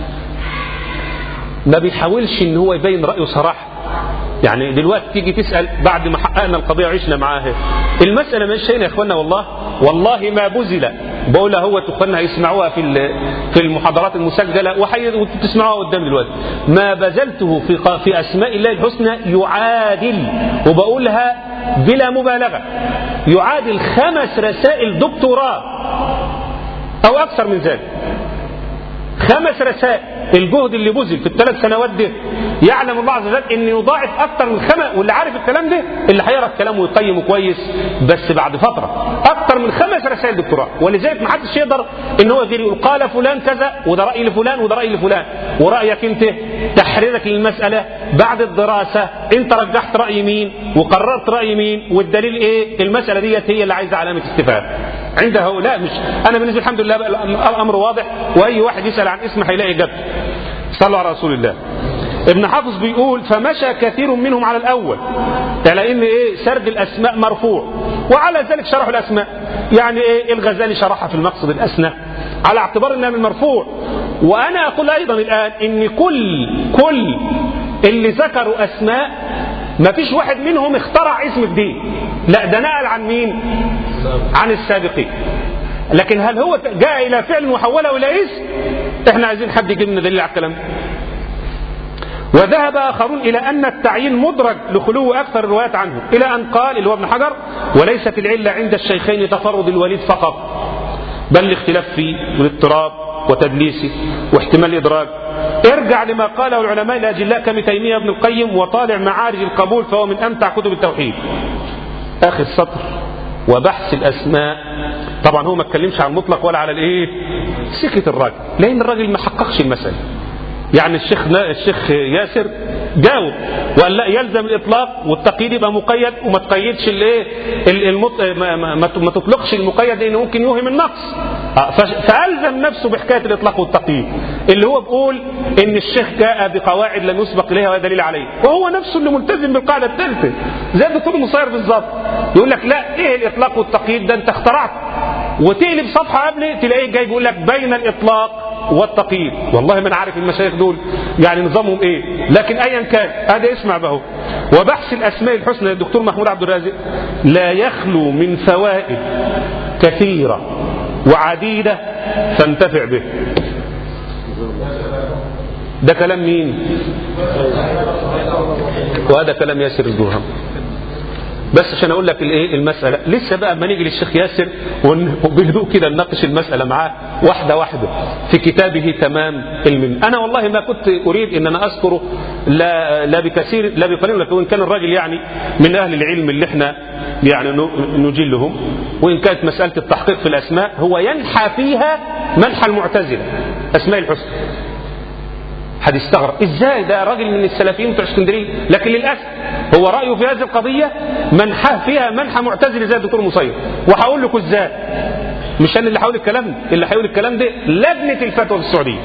ما بيحاولش ان هو يبين رأيه صراحة. يعني دلوقتي تيجي تسأل بعد ما حققنا القضية وعشنا معاها، المسألة مش هنا يا اخوانا، والله والله ما بذل. بقولها هو اخوانا هيسمعوها في في المحاضرات المسجلة وتسمعوها قدام دلوقتي. ما بذلته في في أسماء الله الحسنى يعادل، وبقولها بلا مبالغة، يعادل خمس رسائل دكتوراه أو أكثر من ذلك. خمس رسائل. الجهد اللي بذل في الثلاث سنوات دي يعلم الله عز وجل ان يضاعف اكثر من خمس، واللي عارف الكلام ده اللي هيقرا الكلام ويقيمه كويس بس بعد فتره اكثر من خمس رسائل دكتوراه. ولذلك ما حدش يقدر ان هو يقول قال فلان كذا وده راي لفلان وده راي لفلان، ورايك انت تحريرك للمساله بعد الدراسه انت رجحت راي مين وقررت راي مين والدليل ايه. المساله ديت هي اللي عايزه علامه استفهام عند هؤلاء. مش انا بالنسبه الحمد لله الامر واضح، واي واحد يسال عن اسم هيلاقي اجابته. صلوا على رسول الله. ابن حافظ بيقول: فمشى كثير منهم على الاول، على ان ايه سرد الاسماء مرفوع، وعلى ذلك شرحوا الاسماء. يعني ايه الغزالي شرحها في المقصد الاسنى على اعتبار انها من المرفوع. وانا اقول ايضا الان ان كل كل اللي ذكروا اسماء ما فيش واحد منهم اخترع اسم جديد، لا ده نقل عن مين؟ عن السابقين. لكن هل هو جاء الى فعل وحوله الى اسم؟ احنا عايزين حد يجيب لنا دليل على الكلام ده. وذهب اخرون الى ان التعيين مدرج لخلو اكثر الروايات عنه، الى ان قال اللي هو ابن حجر: وليست العله عند الشيخين تفرد الوليد فقط، بل الاختلاف فيه والاضطراب وتدليسه واحتمال الادراج. ارجع لما قاله العلماء الاجلاء كابن تيميه وابن القيم وطالع معارج القبول، فهو من امتع كتب التوحيد. اخر سطر: وبحث الاسماء. طبعا هو ما اتكلمش عن المطلق ولا على الايه، سكت الراجل، لان الراجل ما حققش المساله. يعني الشيخ الشيخ ياسر جاوب وقال لا يلزم الاطلاق والتقييد يبقى مقيد وما تقيدش الايه المط... ما, ما, ما تطلقش المقيد لانه ممكن يوهم النقص. فالزم نفسه بحكايه الاطلاق والتقييد اللي هو بيقول ان الشيخ جاء بقواعد لم يسبق اليها وهذا دليل عليه، وهو نفسه اللي ملتزم بالقاعده الثالثه زي الدكتور مصير بالظبط. يقول لك لا ايه الاطلاق والتقييد ده انت اخترعت، وتقلب صفحه قبل تلاقيه جاي بيقول لك بين الاطلاق والتقييد. والله ما انا عارف المشايخ دول يعني نظامهم ايه، لكن ايا كان هذا اسمع به. وبحث الاسماء الحسنى للدكتور محمود عبد الرازق لا يخلو من فوائد كثيره وعديده فانتفع به. ده كلام مين؟ وهذا كلام ياسر الدرهم. بس عشان اقول لك الايه المساله لسه بقى اما نيجي للشيخ ياسر وبهدوء كده نناقش المساله معاه واحده واحده في كتابه تمام المن. انا والله ما كنت اريد ان انا اذكره لا لا بكثير لا بقليل، لكن كان الراجل يعني من اهل العلم اللي احنا يعني نجلهم، وان كانت مساله التحقيق في الاسماء هو ينحى فيها منحى المعتزله اسماء الحسنى. حد يستغرب ازاي ده راجل من السلفيين بتوع اسكندريه، لكن للاسف هو رايه في هذه القضيه منحى فيها منحى معتزلي زي الدكتور مصير. وهقول لكم ازاي، مش انا اللي هقول الكلام ده، اللي هيقول الكلام ده لجنه الفتوى في السعوديه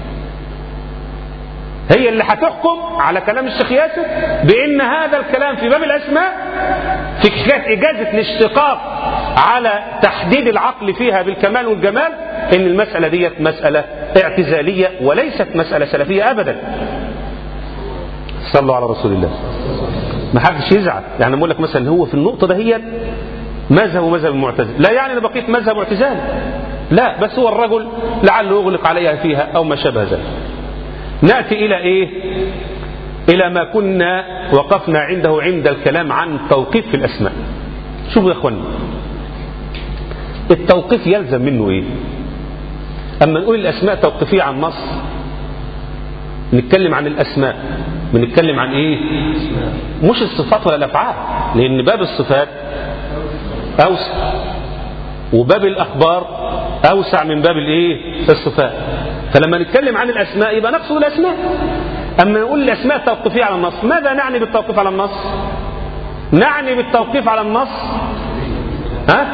هي اللي هتحكم على كلام الشيخ ياسر بان هذا الكلام في باب الاسماء في حكايه اجازه الاشتقاق على تحديد العقل فيها بالكمال والجمال ان المساله ديت مساله اعتزاليه وليست مساله سلفيه ابدا. صلوا على رسول الله. ما حدش يزعل، يعني بقول لك مثلا هو في النقطه دهيت مذهب ومذهب المعتزله، لا يعني انا بقيت مذهب اعتزالي، لا، بس هو الرجل لعله يغلق عليها فيها او ما شابه ذلك. ناتي الى ايه؟ الى ما كنا وقفنا عنده عند الكلام عن التوقيف في الاسماء. شوفوا يا اخواني، التوقيف يلزم منه ايه؟ اما نقول الاسماء توقيفيه عن نص نتكلم عن الاسماء، بنتكلم عن ايه؟ مش الصفات ولا الافعال، لان باب الصفات اوسع وباب الاخبار اوسع من باب الايه؟ الصفات. فلما نتكلم عن الاسماء يبقى نقصد الاسماء. اما نقول الاسماء توقيفيه على النص، ماذا نعني بالتوقيف على النص؟ نعني بالتوقيف على النص ها؟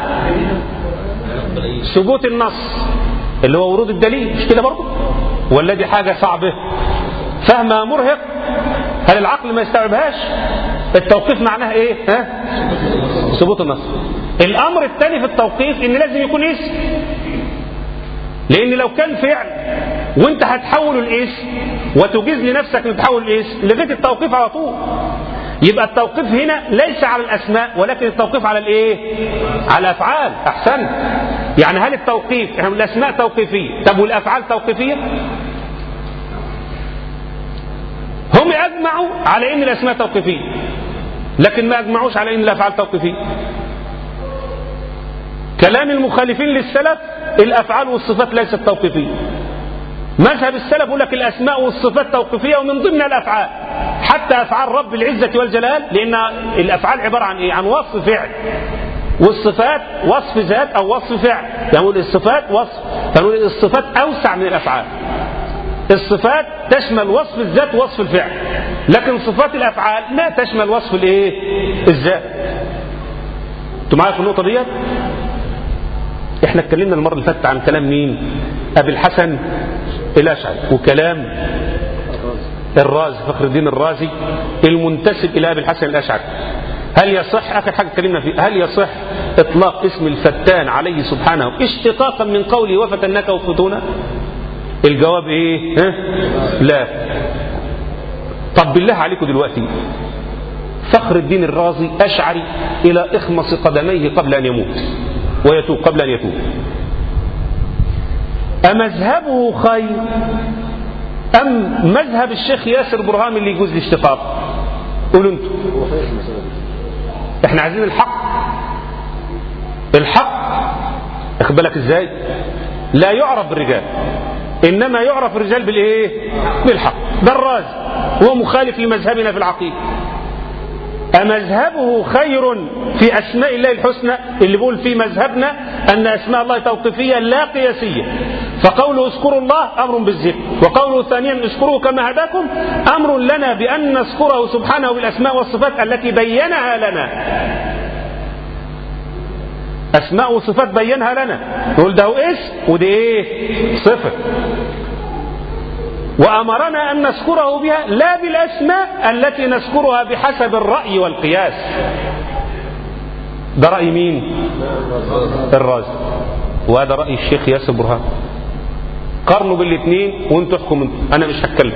ثبوت النص اللي هو ورود الدليل، مش كده برضه؟ ولا دي حاجه صعبه فهمها مرهق؟ هل العقل ما يستوعبهاش؟ التوقيف معناه ايه؟ ها؟ ثبوت النص. الامر الثاني في التوقيف ان لازم يكون اسم، لان لو كان فعل وانت هتحوله الاسم وتجيز لنفسك ان تحول الاسم لغايه التوقيف على طول. يبقى التوقيف هنا ليس على الاسماء ولكن التوقيف على الايه؟ على الافعال. احسنت. يعني هل التوقيف يعني الاسماء توقيفيه، طب والافعال توقيفيه؟ هم اجمعوا على ان الاسماء توقيفيه لكن ما اجمعوش على ان الافعال توقيفيه. كلام المخالفين للسلف الافعال والصفات ليست توقيفيه. مذهب السلف يقول لك الاسماء والصفات توقيفيه ومن ضمنها الافعال، حتى افعال رب العزه والجلال، لان الافعال عباره عن ايه؟ عن وصف فعل، والصفات وصف ذات او وصف فعل. يعني الصفات وصف، فنقول الصفات اوسع من الافعال. الصفات تشمل وصف الذات ووصف الفعل، لكن صفات الافعال لا تشمل وصف الايه؟ الذات. انتوا معايا في النقطه ديت؟ احنا اتكلمنا المره اللي فاتت عن كلام مين؟ ابي الحسن الاشعري وكلام الرازي فخر الدين الرازي المنتسب الى ابي الحسن الاشعري. هل يصح، اخر حاجه اتكلمنا فيه، هل يصح اطلاق اسم الفتان عليه سبحانه اشتقاقا من قوله وفتناك وفتونا؟ الجواب ايه؟ ها؟ لا. طب بالله عليكم دلوقتي فخر الدين الرازي اشعري الى اخمص قدميه قبل ان يموت ويتوب، قبل ان يتوب. أمذهبه خير أم مذهب الشيخ ياسر برهامي اللي يجوز الاشتقاق؟ قولوا انتوا. احنا عايزين الحق. الحق اخد بالك ازاي؟ لا يعرف بالرجال، انما يعرف الرجال بالايه؟ بالحق. ده الرازي وهو مخالف لمذهبنا في العقيده. أمذهبه خير في أسماء الله الحسنى؟ اللي بيقول في مذهبنا أن أسماء الله توقيفية لا قياسية، فقوله اذكروا الله أمر بالذكر، وقوله ثانيا اذكروه كما هداكم أمر لنا بأن نذكره سبحانه بالأسماء والصفات التي بينها لنا. أسماء وصفات بينها لنا، نقول ده هو اسم ودي ايه؟ صفة. وأمرنا أن نذكره بها لا بالأسماء التي نذكرها بحسب الرأي والقياس. ده رأي مين؟ الرازي، وهذا رأي الشيخ ياسر برهان. قارنوا بالاثنين وانتوا احكموا، أنا مش هتكلم.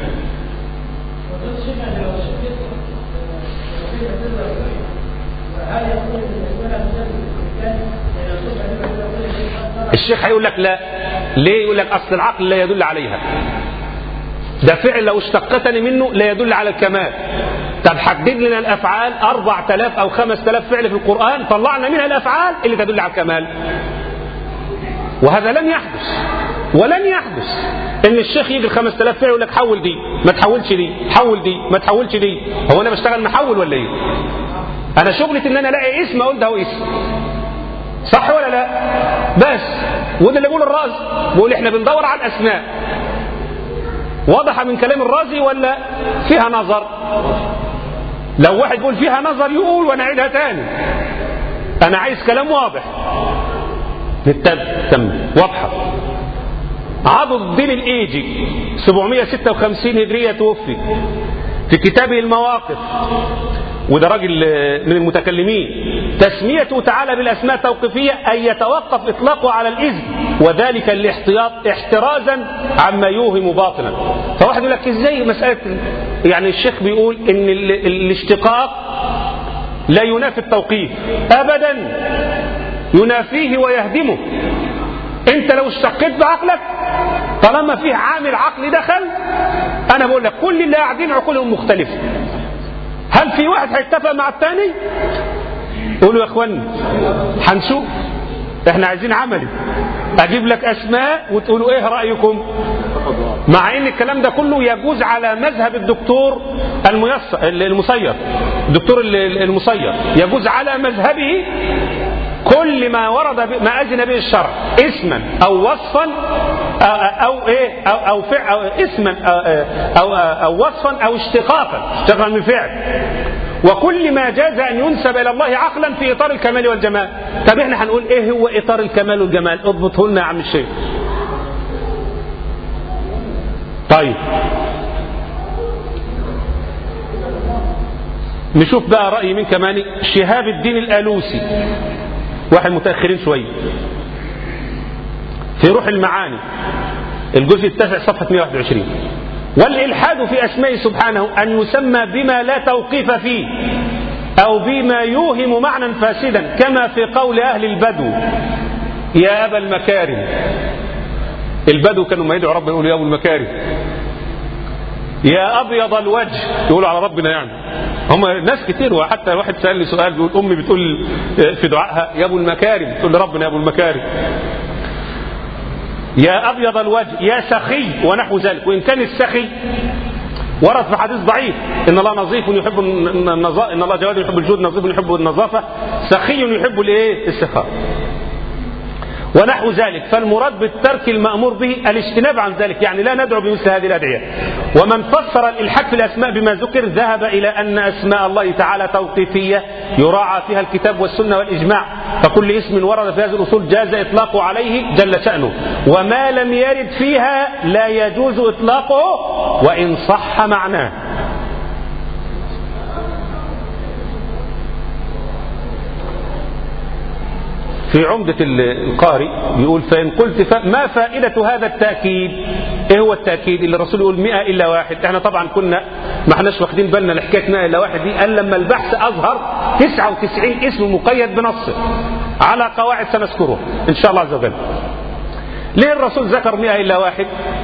الشيخ هيقول لك لا. ليه؟ يقول لك أصل العقل لا يدل عليها، ده فعل لو اشتقتني منه لا يدل على الكمال. طب حدد لنا الأفعال أربعة آلاف أو خمسة آلاف فعل في القرآن، طلعنا منها الأفعال اللي تدل على الكمال. وهذا لن يحدث ولن يحدث ان الشيخ يجي الخمسة آلاف فعل يقول لك حول دي ما تحولش دي، حول دي ما تحولش دي. هو انا بشتغل محول ولا ايه؟ انا شغلتي ان انا الاقي اسم اقول ده هو اسم، صح ولا لا؟ بس. وده اللي بيقول الرازي، بيقول احنا بندور على الاسماء. واضحه من كلام الرازي ولا فيها نظر؟ لو واحد يقول فيها نظر يقول وانا اعيدها تاني. انا عايز كلام واضح. تم واضحه. عضد الدين الايجي سبعمائة وستة وخمسين هجريه توفي، في كتابه المواقف، وده راجل من المتكلمين، تسميته تعالى بالاسماء توقيفيه اي يتوقف اطلاقه على الاذن، وذلك الاحتياط احترازا عما يوهم باطلا. فواحد يقول لك ازاي مساله، يعني الشيخ بيقول ان الاشتقاق لا ينافي التوقيف ابدا، ينافيه ويهدمه. انت لو اشتقيت بعقلك طالما فيه عامل عقلي دخل، انا بقول لك كل اللي قاعدين عقولهم مختلفه. هل في واحد هيتفق مع الثاني؟ قولوا يا اخوانا هنشوف، احنا عايزين عملي. اجيب لك اسماء وتقولوا ايه رايكم، مع ان الكلام ده كله يجوز على مذهب الدكتور المصير، الدكتور المصير يجوز على مذهبه كل ما ورد ما أذن به الشرع اسما أو وصفا أو إيه أو أو فعل أو اسما أو أو وصفا أو اشتقاقا، اشتقاقا من فعل، وكل ما جاز أن ينسب إلى الله عقلا في إطار الكمال والجمال. طب إحنا هنقول إيه هو إطار الكمال والجمال؟ اضبطه لنا يا عم الشيخ. طيب نشوف بقى رأي من كمان شهاب الدين الآلوسي، واحد متأخرين شوية، في روح المعاني الجزء التاسع صفحة مئة وواحد وعشرين: والإلحاد في أسماء سبحانه أن يسمى بما لا توقيف فيه أو بما يوهم معنى فاسدا، كما في قول أهل البدو يا أبا المكارم. البدو كانوا ما يدعوا ربنا يقولوا يا أبو المكارم، يا أبيض الوجه يقولوا على ربنا. يعني هم ناس كتير، وحتى واحد سأل لي سؤال بيقول أمي بتقول في دعائها يا أبو المكارم، تقول لربنا يا أبو المكارم. يا أبيض الوجه، يا سخي ونحو ذلك. وإن كان السخي ورد في حديث ضعيف إن الله نظيف يحب النظافة، إن الله جواد يحب الجود، نظيف يحب النظافة، سخي يحب الإيه؟ السخاء ونحو ذلك. فالمراد بالترك المأمور به الاجتناب عن ذلك، يعني لا ندعو بمثل هذه الأدعية. ومن فسر الإلحاد في الأسماء بما ذكر ذهب إلى أن أسماء الله تعالى توقيفية يراعى فيها الكتاب والسنة والإجماع، فكل اسم ورد في هذه الأصول جاز إطلاقه عليه جل شأنه، وما لم يرد فيها لا يجوز إطلاقه وإن صح معناه. في عمدة القارئ يقول: فإن قلت ما فائدة هذا التأكيد؟ إيه هو التأكيد اللي الرسول يقول مئة إلا واحد؟ إحنا طبعا كنا ما احناش واخدين بالنا لحكاية مئة إلا واحد دي، قال لما البحث أظهر تسعة وتسعين اسم مقيد بنصه على قواعد سنذكرها إن شاء الله عز وجل. ليه الرسول ذكر مئة إلا واحد؟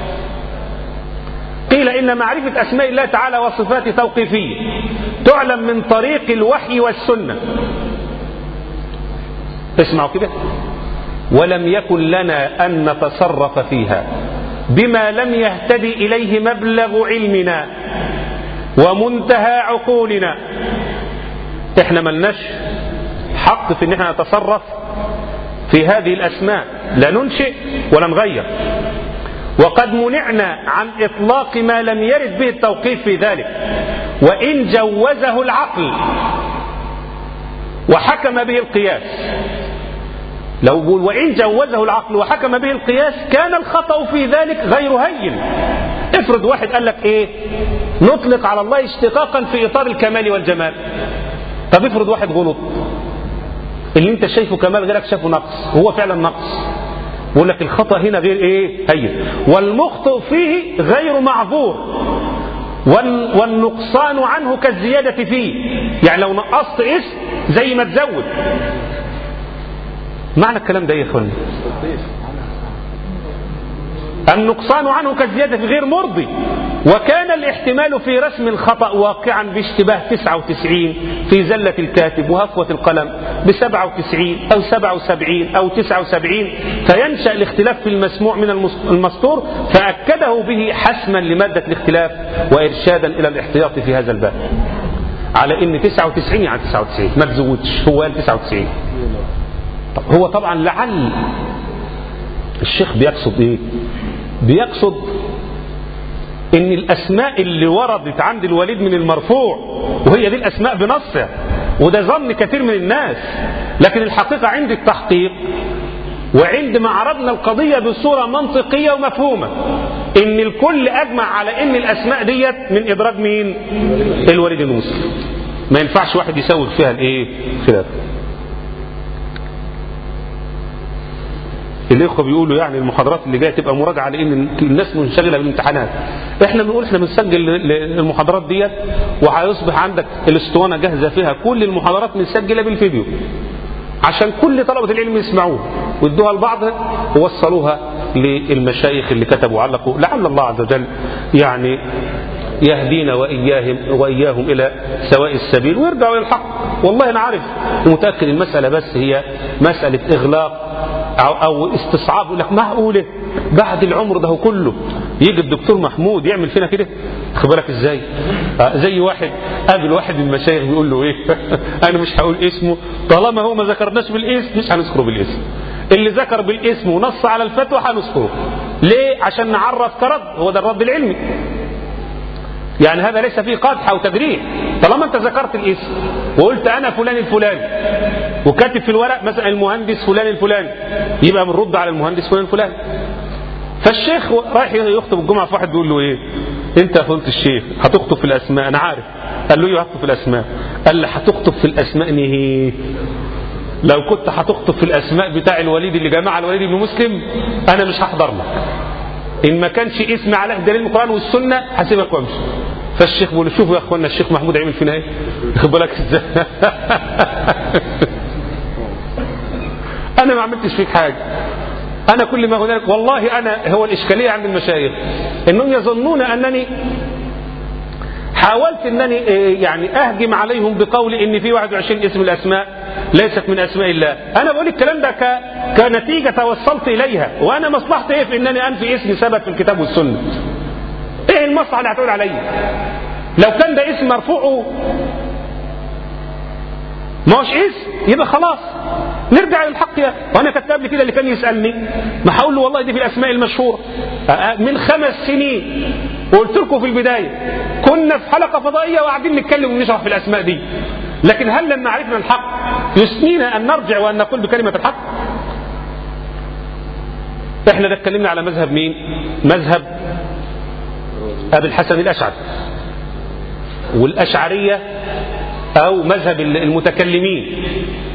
قيل إن معرفة أسماء الله تعالى وصفاته توقيفية تعلم من طريق الوحي والسنة. اسمعوا كده: ولم يكن لنا أن نتصرف فيها بما لم يهتدي إليه مبلغ علمنا ومنتهى عقولنا، احنا ملناش حق في ان احنا نتصرف في هذه الاسماء، لا ننشئ ولا نغير. وقد منعنا عن اطلاق ما لم يرد به التوقيف في ذلك، وان جوزه العقل وحكم به القياس. لو بقول وإن جوزه العقل وحكم به القياس كان الخطأ في ذلك غير هين. افرض واحد قال لك ايه نطلق على الله اشتقاقا في إطار الكمال والجمال. طب افرض واحد غلط، اللي انت شايفه كمال غيرك شايفه نقص، هو فعلا نقص، بقول لك الخطأ هنا غير ايه هين، والمخطئ فيه غير معذور، والنقصان عنه كالزيادة فيه. يعني لو نقصت اسم زي ما تزود. معنى الكلام ده ايه يا اخواني؟ النقصان عنه كالزيادة في غير مرضي. وكان الاحتمال في رسم الخطأ واقعا باشتباه تسعة وتسعين في زلة الكاتب وهفوة القلم بسبعة وتسعين أو سبعة وسبعين أو تسعة وسبعين، فينشأ الاختلاف في المسموع من المسطور، فأكده به حسما لمادة الاختلاف وإرشادا إلى الاحتياط في هذا الباب على إن تسعة وتسعين يعني تسعة وتسعين ما تزودش، هو قال تسعة وتسعين. طب هو طبعا لعل الشيخ بيقصد ايه؟ بيقصد ان الاسماء اللي وردت عند الوليد من المرفوع وهي دي الاسماء بنصها، وده ظن كثير من الناس، لكن الحقيقة عند التحقيق وعندما عرضنا القضية بصورة منطقية ومفهومة ان الكل اجمع على ان الاسماء ديت من ادراج مين؟ الوليد بن مسلم. ما ينفعش واحد يسوق فيها الايه؟ خلاف. الاخوه بيقولوا يعني المحاضرات اللي جايه تبقى مراجعه لان الناس منشغله بالامتحانات. احنا بنقول احنا بنسجل المحاضرات ديت وهيصبح عندك الاسطوانه جاهزه فيها كل المحاضرات مسجله بالفيديو عشان كل طلبه العلم يسمعوها ويدوها لبعض ووصلوها للمشايخ اللي كتبوا وعلقوا، لعل الله عز وجل يعني يهدينا واياهم واياهم الى سواء السبيل ويرجعوا الى الحق. والله انا عارف ومتاكد المساله بس هي مساله اغلاق أو, أو استصعاب. يقول لك معقوله بعد العمر ده كله يجي الدكتور محمود يعمل فينا كده؟ خد بالك ازاي؟ آه زي واحد قابل واحد من المشايخ بيقول له ايه انا مش هقول اسمه طالما هو ما ذكرناش بالاسم مش هنذكره بالاسم، اللي ذكر بالاسم ونص على الفتوى هنذكره. ليه؟ عشان نعرف كرد، هو ده الرد العلمي. يعني هذا ليس فيه قدح او تجريح، طالما انت ذكرت الاسم وقلت انا فلان الفلاني وكاتب في الورق مثلا المهندس فلان الفلاني، يبقى بنرد على المهندس فلان الفلاني. فالشيخ رايح يخطب الجمعه في واحد بيقول له ايه انت يا فضيله الشيخ هتخطب في الاسماء؟ انا عارف. قال له ايه هخطب في الاسماء؟ قال له هتخطب في الاسماء نهي. لو كنت هتخطب في الاسماء بتاع الوليد اللي جمع الوليد بن مسلم انا مش هحضر لك، ان ما كانش اسم على دليل القرآن والسنة هسيبك وامشي. فالشيخ بيقول شوفوا يا اخوانا الشيخ محمود عمل فينا ايه؟ خد بالك ازاي؟ انا ما عملتش فيك حاجه، انا كل ما هنالك والله انا هو الاشكاليه عند المشايخ انهم يظنون انني حاولت انني يعني اهجم عليهم بقول ان في واحد وعشرين اسم الاسماء ليست من اسماء الله. انا بقول الكلام ده ك... كنتيجه توصلت اليها، وانا مصلحتي ايه في انني انفي اسم ثبت في الكتاب والسنه؟ ايه المصلحه اللي هتقول عليا؟ لو كان ده اسم مرفوع ما هوش اسم يبقى خلاص نرجع للحق. يا وانا كتب قبل كده اللي كان يسالني ما هقول له والله دي في الاسماء المشهوره من خمس سنين، وقلت لكم في البدايه كنا في حلقه فضائيه وقاعدين نتكلم ونشرح في الاسماء دي، لكن هل لما عرفنا الحق يسنينا ان نرجع وان نقول بكلمه الحق؟ احنا ده اتكلمنا على مذهب مين؟ مذهب ابي الحسن الاشعري والاشعريه او مذهب المتكلمين،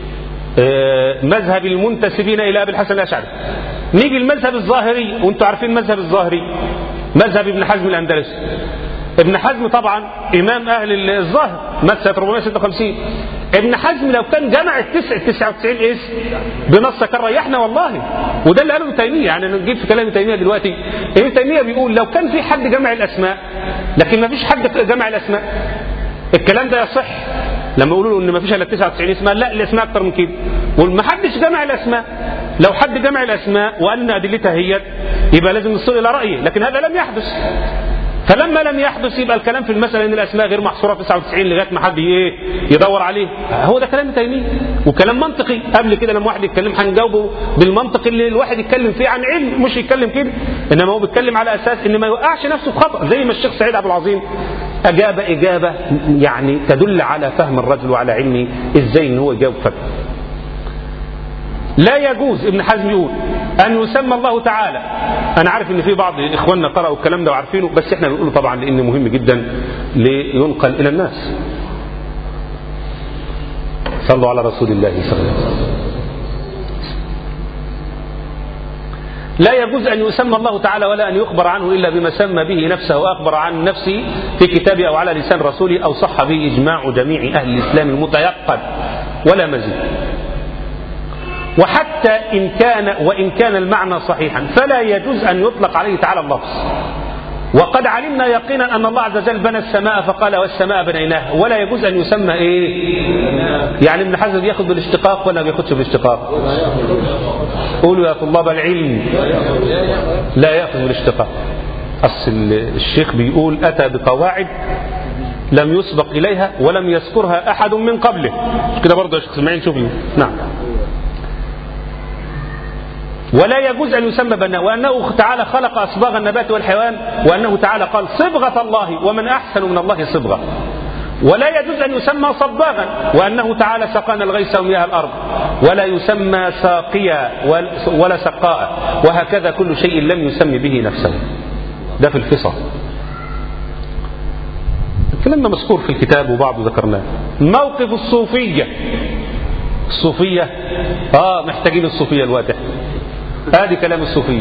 مذهب المنتسبين الى ابي الحسن الاشعري. نيجي المذهب الظاهري، وانتم عارفين مذهب الظاهري مذهب ابن حزم الاندلسي. ابن حزم طبعا امام اهل الظاهر مات سنه أربعمائة وستة وخمسين. ابن حزم لو كان جمع التسع تسعة وتسعين اسم بنص كان ريحنا والله، وده اللي قاله ابن تيميه. يعني نجيب في كلام ابن تيميه دلوقتي، ابن تيميه بيقول لو كان في حد جمع الاسماء، لكن ما فيش حد جمع الاسماء. الكلام ده يصح لما يقولوا له ان ما فيش الا تسعة وتسعين اسم، لا الاسماء اكتر من كده، وما حدش جمع الاسماء. لو حد جمع الاسماء وقال ان ادلتها هي يبقى لازم نصل الى رايه، لكن هذا لم يحدث. فلما لم يحدث يبقى الكلام في المسألة ان الاسماء غير محصورة في تسعة وتسعين لغاية ما حد ايه يدور عليه. هو ده كلام تيمية وكلام منطقي. قبل كده لما واحد يتكلم هنجاوبه بالمنطق اللي الواحد يتكلم فيه عن علم، مش يتكلم كده، انما هو بيتكلم على اساس ان ما يوقعش نفسه في خطأ، زي ما الشيخ سعيد عبد العظيم اجاب اجابة يعني تدل على فهم الرجل وعلى علمه ازاي ان هو يجاوب فتوى. لا يجوز ابن حزم يقول أن يسمى الله تعالى. أنا عارف إن في بعض إخواننا قرأوا الكلام ده وعارفينه، بس إحنا بنقوله طبعا لأنه مهم جدا لينقل إلى الناس. صلوا على رسول الله صلى الله عليه وسلم. لا يجوز أن يسمى الله تعالى ولا أن يخبر عنه إلا بما سمى به نفسه وأخبر عن نفسه في كتابه أو على لسان رسوله أو صح به إجماع جميع أهل الإسلام المتيقن ولا مزيد. وحتى إن كان وإن كان المعنى صحيحا فلا يجوز أن يطلق عليه تعالى اللفظ. وقد علمنا يقينا أن الله عز وجل بنى السماء فقال والسماء بنيناها، ولا يجوز أن يسمى إيه؟ يعني ابن حزم بياخد بالاشتقاق ولا بياخدش بالاشتقاق؟ قولوا يا طلاب العلم. لا يأخذ بالاشتقاق. أصل الشيخ بيقول أتى بقواعد لم يسبق إليها ولم يذكرها أحد من قبله. كده برضه يا شيخ اسماعيل شوفي. نعم. ولا يجوز أن يسمى بناء، وأنه تعالى خلق أصباغ النبات والحيوان، وأنه تعالى قال صبغة الله ومن أحسن من الله صبغة. ولا يجوز أن يسمى صباغا، وأنه تعالى سقانا الغيث ومياه الأرض، ولا يسمى ساقيا ولا سقاء، وهكذا كل شيء لم يسمي به نفسه. ده في الفصل. الكلام ده مذكور في الكتاب وبعضه ذكرناه. موقف الصوفية. الصوفية آه محتاجين الصوفية الواتح. هذه كلام الصوفية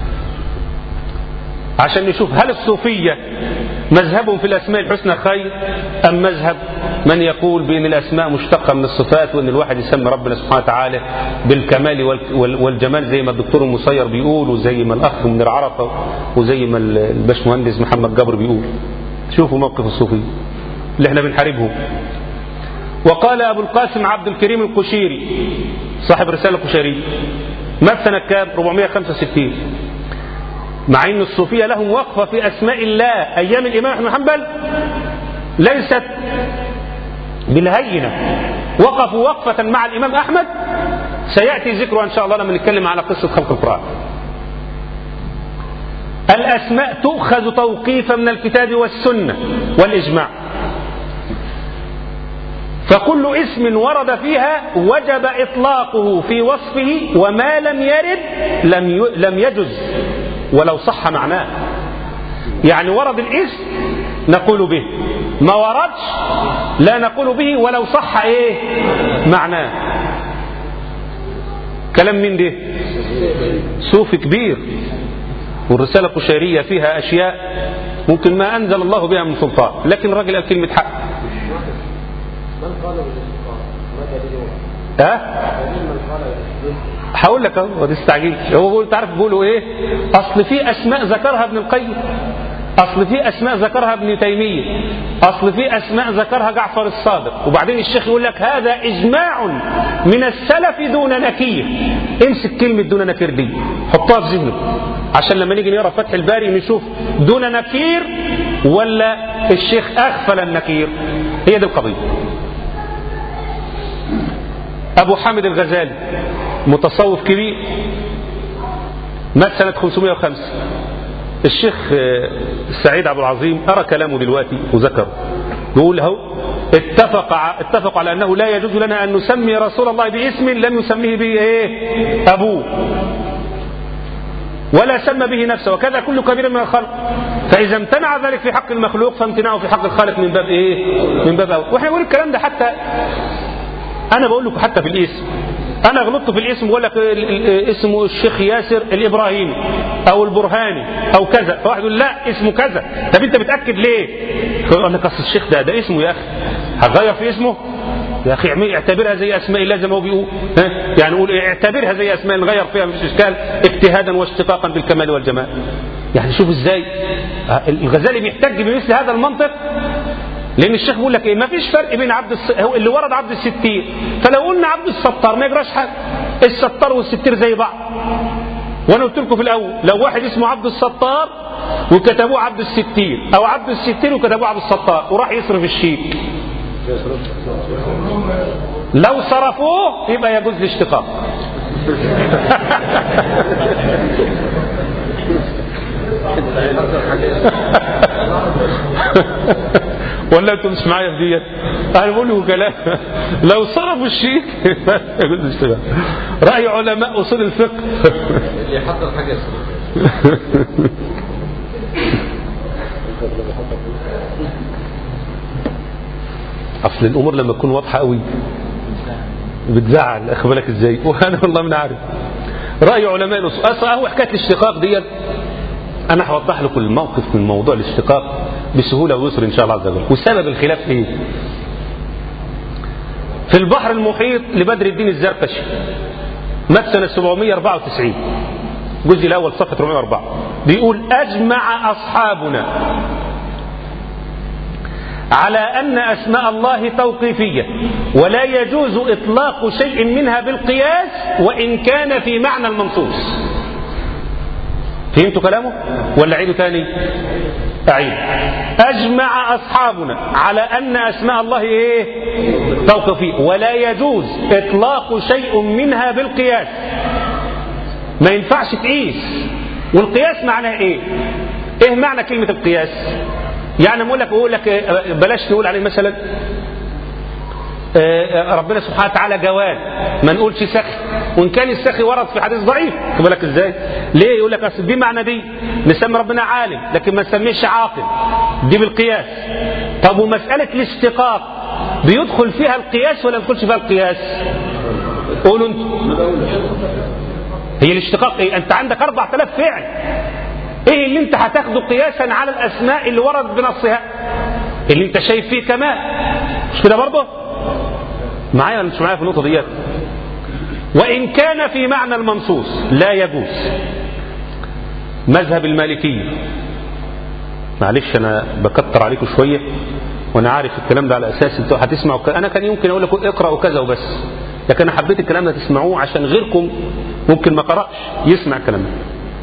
عشان نشوف هل الصوفية مذهبهم في الأسماء الحسنى خير أم مذهب من يقول بأن الأسماء مشتقة من الصفات وأن الواحد يسمي ربنا سبحانه وتعالى بالكمال والجمال زي ما الدكتور المصير بيقول وزي ما الأخ منير عرفة وزي ما الباشمهندس محمد جبر بيقول. شوفوا موقف الصوفية اللي احنا بنحاربهم. وقال أبو القاسم عبد الكريم القشيري صاحب رسالة القشيري مات سنة كام؟ أربعمائة وخمسة وستين. مع أن الصوفية لهم وقفة في أسماء الله أيام الإمام أحمد بن حنبل ليست بالهينة. وقفوا وقفة مع الإمام أحمد سيأتي ذكرها إن شاء الله لما نتكلم على قصة خلق القرآن. الأسماء تؤخذ توقيفا من الكتاب والسنة والإجماع، فكل اسم ورد فيها وجب إطلاقه في وصفه، وما لم يرد لم لم يجز ولو صح معناه. يعني ورد الاسم نقول به، ما وردش لا نقول به ولو صح ايه معناه. كلام من ده صوفي كبير، والرسالة القشيرية فيها أشياء ممكن ما أنزل الله بها من سلطان، لكن الراجل قال كلمة حق. ها؟ هقول لك اهو ما تستعجلش. هو بيقول تعرف بيقولوا ايه؟ اصل في اسماء ذكرها ابن القيم، اصل في اسماء ذكرها ابن تيمية، اصل في اسماء ذكرها جعفر الصادق. وبعدين الشيخ يقول لك هذا اجماع من السلف دون نكير. امسك كلمة دون نكير دي حطها في ذهنك عشان لما نيجي نقرا فتح الباري نشوف دون نكير ولا الشيخ اغفل النكير. هي دي القضية. أبو حامد الغزالي متصوف كبير مات سنة خمسمائة وخمسة. الشيخ سعيد عبد العظيم أرى كلامه دلوقتي وذكر يقول له اتفق اتفق على أنه لا يجوز لنا أن نسمي رسول الله باسم لم يسميه به إيه أبوه ولا سمى به نفسه، وكذا كل كبير من الخلق، فإذا امتنع ذلك في حق المخلوق فامتناعه في حق الخالق من باب إيه من باب أول. وإحنا نقول الكلام ده حتى أنا بقول لكم حتى في الاسم. أنا غلطت في الاسم بقول لك اسمه الشيخ ياسر الإبراهيمي أو البرهاني أو كذا، فواحد يقول لا اسمه كذا. طب أنت بتأكد ليه؟ يقول لك أصل الشيخ ده ده اسمه يا أخي، هتغير في اسمه؟ يا أخي اعتبرها زي أسماء الله زي ما هو بيقول، يعني قول اعتبرها زي أسماء نغير فيها مفيش إشكال، اجتهادا واشتقاقا بالكمال والجمال. يعني شوف إزاي الغزالي بيحتج بمثل هذا المنطق، لأن الشيخ بيقول لك إيه؟ ما فيش فرق بين عبد الس... هو اللي ورد عبد الستير، فلو قلنا عبد الستار ما يجراش حاجة، الستار والستير زي بعض. وأنا قلت لكم في الأول لو واحد اسمه عبد الستار وكتبوه عبد الستير، او عبد الستير وكتبوه عبد الستار، وراح يصرف الشيك. لو صرفوه يبقى يجوز الاشتقاق. ولا انتم مش معايا في ديت؟ انا بقول له كلام. لو صرفوا الشيك يجوز الاشتقاق. راي علماء اصول الفقه اللي يحضر حاجه اصل الامور لما تكون واضحه قوي بتزعل، اخد بالك ازاي؟ وانا والله ما عارف. راي علماء الاصول اصلا هو حكايه الاشتقاق ديت، انا هوضح لكم الموقف من موضوع الاشتقاق بسهوله ويسر ان شاء الله عز وجل. وسبب الخلاف ايه؟ في البحر المحيط لبدر الدين الزرقشي، مات سنه سبعمائة وأربعة وتسعين، الجزء الاول صفحه أربعمائة وأربعة، بيقول: اجمع اصحابنا على أن أسماء الله توقيفية ولا يجوز إطلاق شيء منها بالقياس وإن كان في معنى المنصوص. فهمتوا كلامه؟ ولا أعيده تاني؟ أعيد. أجمع أصحابنا على أن أسماء الله إيه؟ توقيفية ولا يجوز إطلاق شيء منها بالقياس. ما ينفعش تقيس. والقياس معناه إيه؟ إيه معنى كلمة القياس؟ يعني بقول لك بقول لك بلاش نقول عليه مثلا ربنا سبحانه وتعالى جواد، ما نقولش سخي، وان كان السخي ورد في حديث ضعيف. خد بالك ازاي؟ ليه؟ يقول لك اصل دي معنى دي نسمي ربنا عالم لكن ما نسميش عاقل، دي بالقياس. طب ومساله الاشتقاق بيدخل فيها القياس ولا ما يدخلش فيها القياس؟ قولوا انتوا. هي الاشتقاق ايه؟ انت عندك أربعة آلاف فعل، ايه اللي انت هتاخده قياسا على الاسماء اللي ورد بنصها؟ اللي انت شايف فيه كمال، مش كده برضه؟ معايا ولا مش معايا في النقطه ديت؟ وان كان في معنى المنصوص لا يجوز. مذهب المالكيه، معلش انا بكتر عليكم شويه وانا عارف الكلام ده على اساس انتوا هتسمعوا. انا كان يمكن اقول لكم اقرأوا كذا وبس، لكن انا حبيت الكلام ده تسمعوه عشان غيركم ممكن ما قرأش يسمع الكلام ده.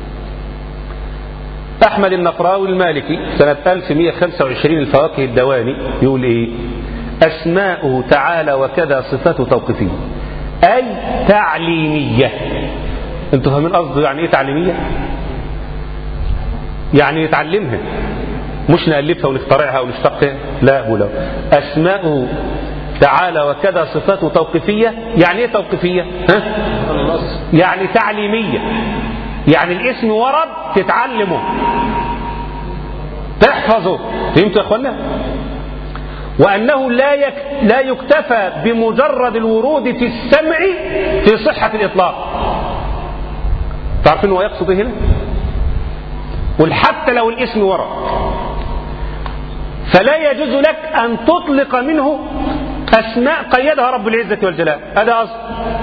أحمد النفراوي المالكي سنة ألف ومائة وخمسة وعشرين الفواكه الدواني يقول إيه؟ أسماؤه تعالى وكذا صفاته توقيفية أي تعليمية. أنتوا فاهمين قصده يعني إيه تعليمية؟ يعني نتعلمها مش نألفها ونخترعها ونشتقها، لا بولا. أسماؤه تعالى وكذا صفاته توقيفية، يعني إيه توقيفية؟ ها؟ يعني تعليمية، يعني الاسم ورد تتعلمه تحفظه. فهمتوا يا اخوانا؟ وانه لا يك... لا يكتفى بمجرد الورود في السمع في صحة الاطلاق. تعرفين هو يقصد هنا؟ قل حتى لو الاسم ورد فلا يجوز لك ان تطلق منه اسماء قيدها رب العزة والجلال، هذا اصل.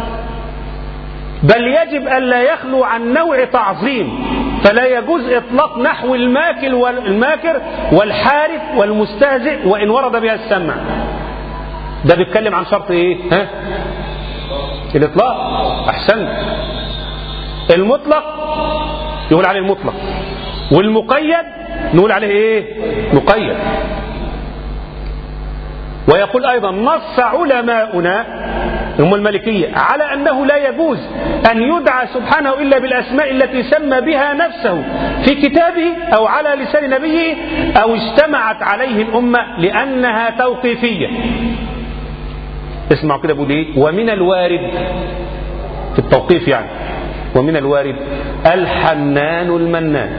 بل يجب أن لا يخلو عن نوع تعظيم، فلا يجوز إطلاق نحو الماكر والماكر والحارف والمستهزئ وإن ورد بها السمع. ده بيتكلم عن شرط إيه؟ ها؟ الإطلاق. أحسن. المطلق يقول عليه المطلق، والمقيد نقول عليه إيه؟ مقيد. ويقول أيضا نص علماؤنا هم المالكية على أنه لا يجوز أن يدعى سبحانه إلا بالأسماء التي سمى بها نفسه في كتابه أو على لسان نبيه أو اجتمعت عليه الأمة لأنها توقيفية. اسمعوا كده بقول إيه؟ ومن الوارد في التوقيف يعني، ومن الوارد الحنان المنان.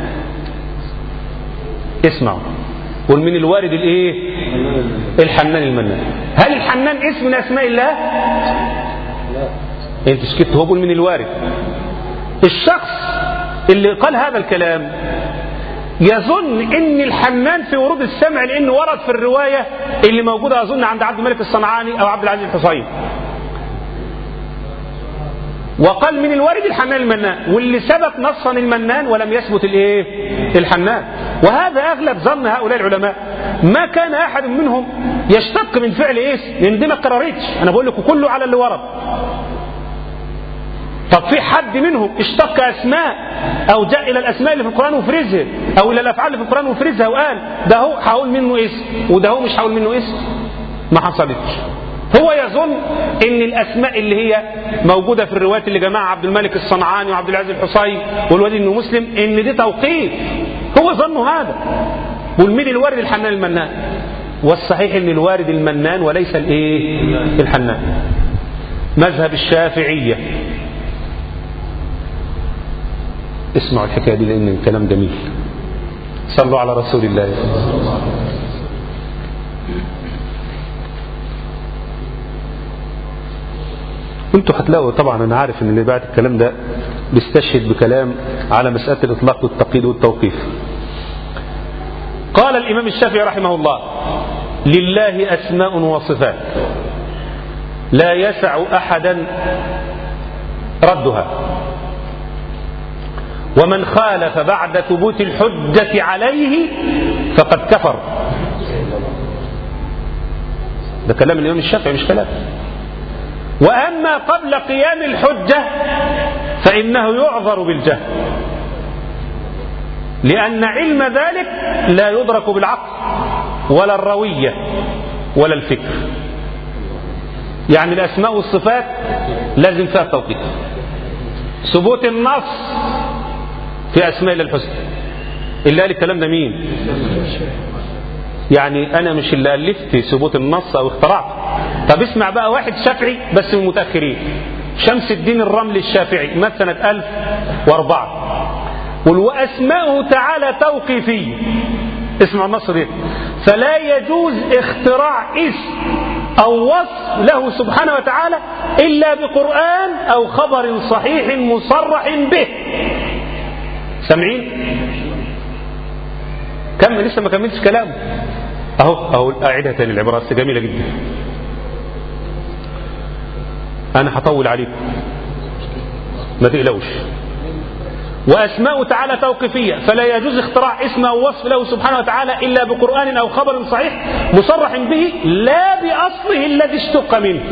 اسمعوا، قل من الوارد الايه؟ الحنان المنان. هل الحنان اسم من اسماء الله؟ لا. انت سكت، هو بقول من الوارد. الشخص اللي قال هذا الكلام يظن ان الحنان في ورود السمع لانه ورد في الروايه اللي موجوده اظن عند عبد الملك الصنعاني او عبد العزيز الحصين، وقال من الوارد الحنان المنان، واللي ثبت نصا المنان ولم يثبت الايه؟ الحنان. وهذا اغلب ظن هؤلاء العلماء. ما كان احد منهم يشتق من فعل ايه؟ لان دي ما قررتش، انا بقول لكم كله على اللي ورد. طب في حد منهم اشتق أسماء أو جاء إلى الأسماء اللي في القرآن وفرزها أو إلى الأفعال اللي في القرآن وفرزها وقال ده هو هقول منه اسم وده هو مش هقول منه اسم؟ ما حصلتش. هو يظن ان الاسماء اللي هي موجوده في الروايات اللي جمعها عبد الملك الصنعاني وعبد العزيز الحصين والوليد بن مسلم ان دي توقيف. هو ظنه هذا. والمين الوارد؟ الحنان المنان. والصحيح ان الوارد المنان وليس الايه؟ الحنان. مذهب الشافعيه. اسمعوا الحكايه دي لان الكلام جميل. صلوا على رسول الله. انتوا هتلاقوا طبعا، انا عارف ان اللي بعد الكلام ده بيستشهد بكلام على مسألة الاطلاق والتقييد والتوقيف. قال الامام الشافعي رحمه الله: لله اسماء وصفات لا يسع احدا ردها، ومن خالف بعد ثبوت الحجة عليه فقد كفر. ده كلام الامام الشافعي مش كلام. وأما قبل قيام الحجة فإنه يعذر بالجهل، لأن علم ذلك لا يدرك بالعقل ولا الروية ولا الفكر. يعني الأسماء والصفات لازم فيها توقيت. ثبوت النص في أسماء الله الحسنى اللي قال الكلام ده مين؟ يعني أنا مش اللي ألفت ثبوت النص أو اخترعت. طب اسمع بقى واحد شافعي بس من المتأخرين، شمس الدين الرملي الشافعي مات سنة ألف وأربعة، وأسماؤه تعالى توقيفية. اسمع النص ده: فلا يجوز اختراع اسم أو وصف له سبحانه وتعالى إلا بقرآن أو خبر صحيح مصرح به. سامعين؟ كمل، لسه ما كملتش كلامه. اهو اهو اعيدها تاني، العبارات جميله جدا. انا هطول عليكم ما تقلقوش. واسماء تعالى توقيفيه فلا يجوز اختراع اسم او وصف له سبحانه وتعالى الا بقران او خبر صحيح مصرح به لا باصله الذي اشتق منه.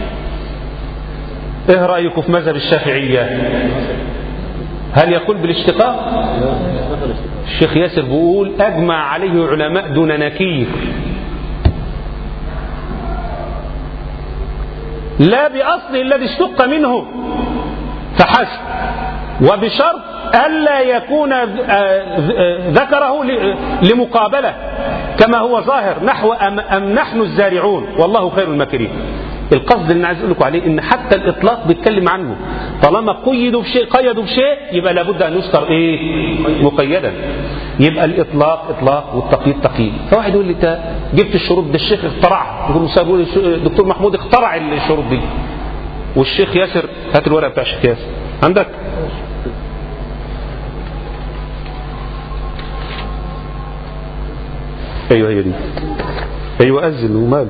ايه رايكم في مذهب الشافعيه؟ هل يقول بالاشتقاق؟ الشيخ ياسر بيقول أجمع عليه علماء دون نكير، لا بأصله الذي اشتق منه فحسب، وبشرط ألا يكون ذكره لمقابلة كما هو ظاهر نحو أم نحن الزارعون والله خير الماكرين. القصد اللي عايز اقول لكم عليه ان حتى الاطلاق بيتكلم عنه، طالما قيدوا بشيء قيدوا بشيء يبقى لابد ان يذكر ايه؟ مقيدا. يبقى الاطلاق اطلاق والتقييد تقييد. فواحد يقول لي انت جبت الشروط ده الشيخ اخترعها، يقول الدكتور محمود اخترع الشروط دي، والشيخ ياسر هات الورقه بتاع الشيخ ياسر عندك. ايوه هي دي، ايوه اذن وماله.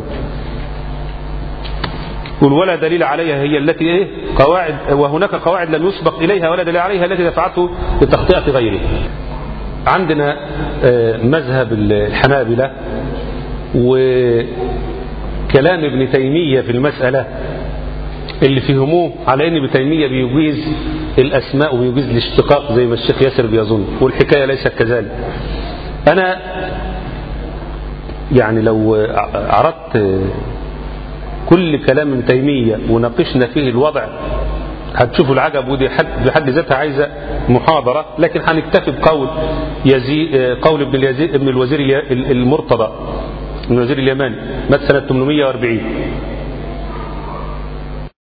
قل ولا دليل عليها هي التي ايه؟ قواعد، وهناك قواعد لم يسبق اليها ولا دليل عليها التي دفعته لتخطئة غيره. عندنا مذهب الحنابلة وكلام ابن تيمية في المسألة اللي فهموه على ان ابن تيمية بيجيز الاسماء وبيجيز الاشتقاق زي ما الشيخ ياسر بيظن، والحكاية ليست كذلك. انا يعني لو عرضت كل كلام ابن تيمية وناقشنا فيه الوضع هتشوفوا العجب، ودي بحد ذاتها عايزة محاضرة، لكن هنكتفي بقول يزيد، قول ابن اليزيد ابن الوزير المرتضى، ابن الوزير اليماني مات سنة ثمانمائة وأربعين.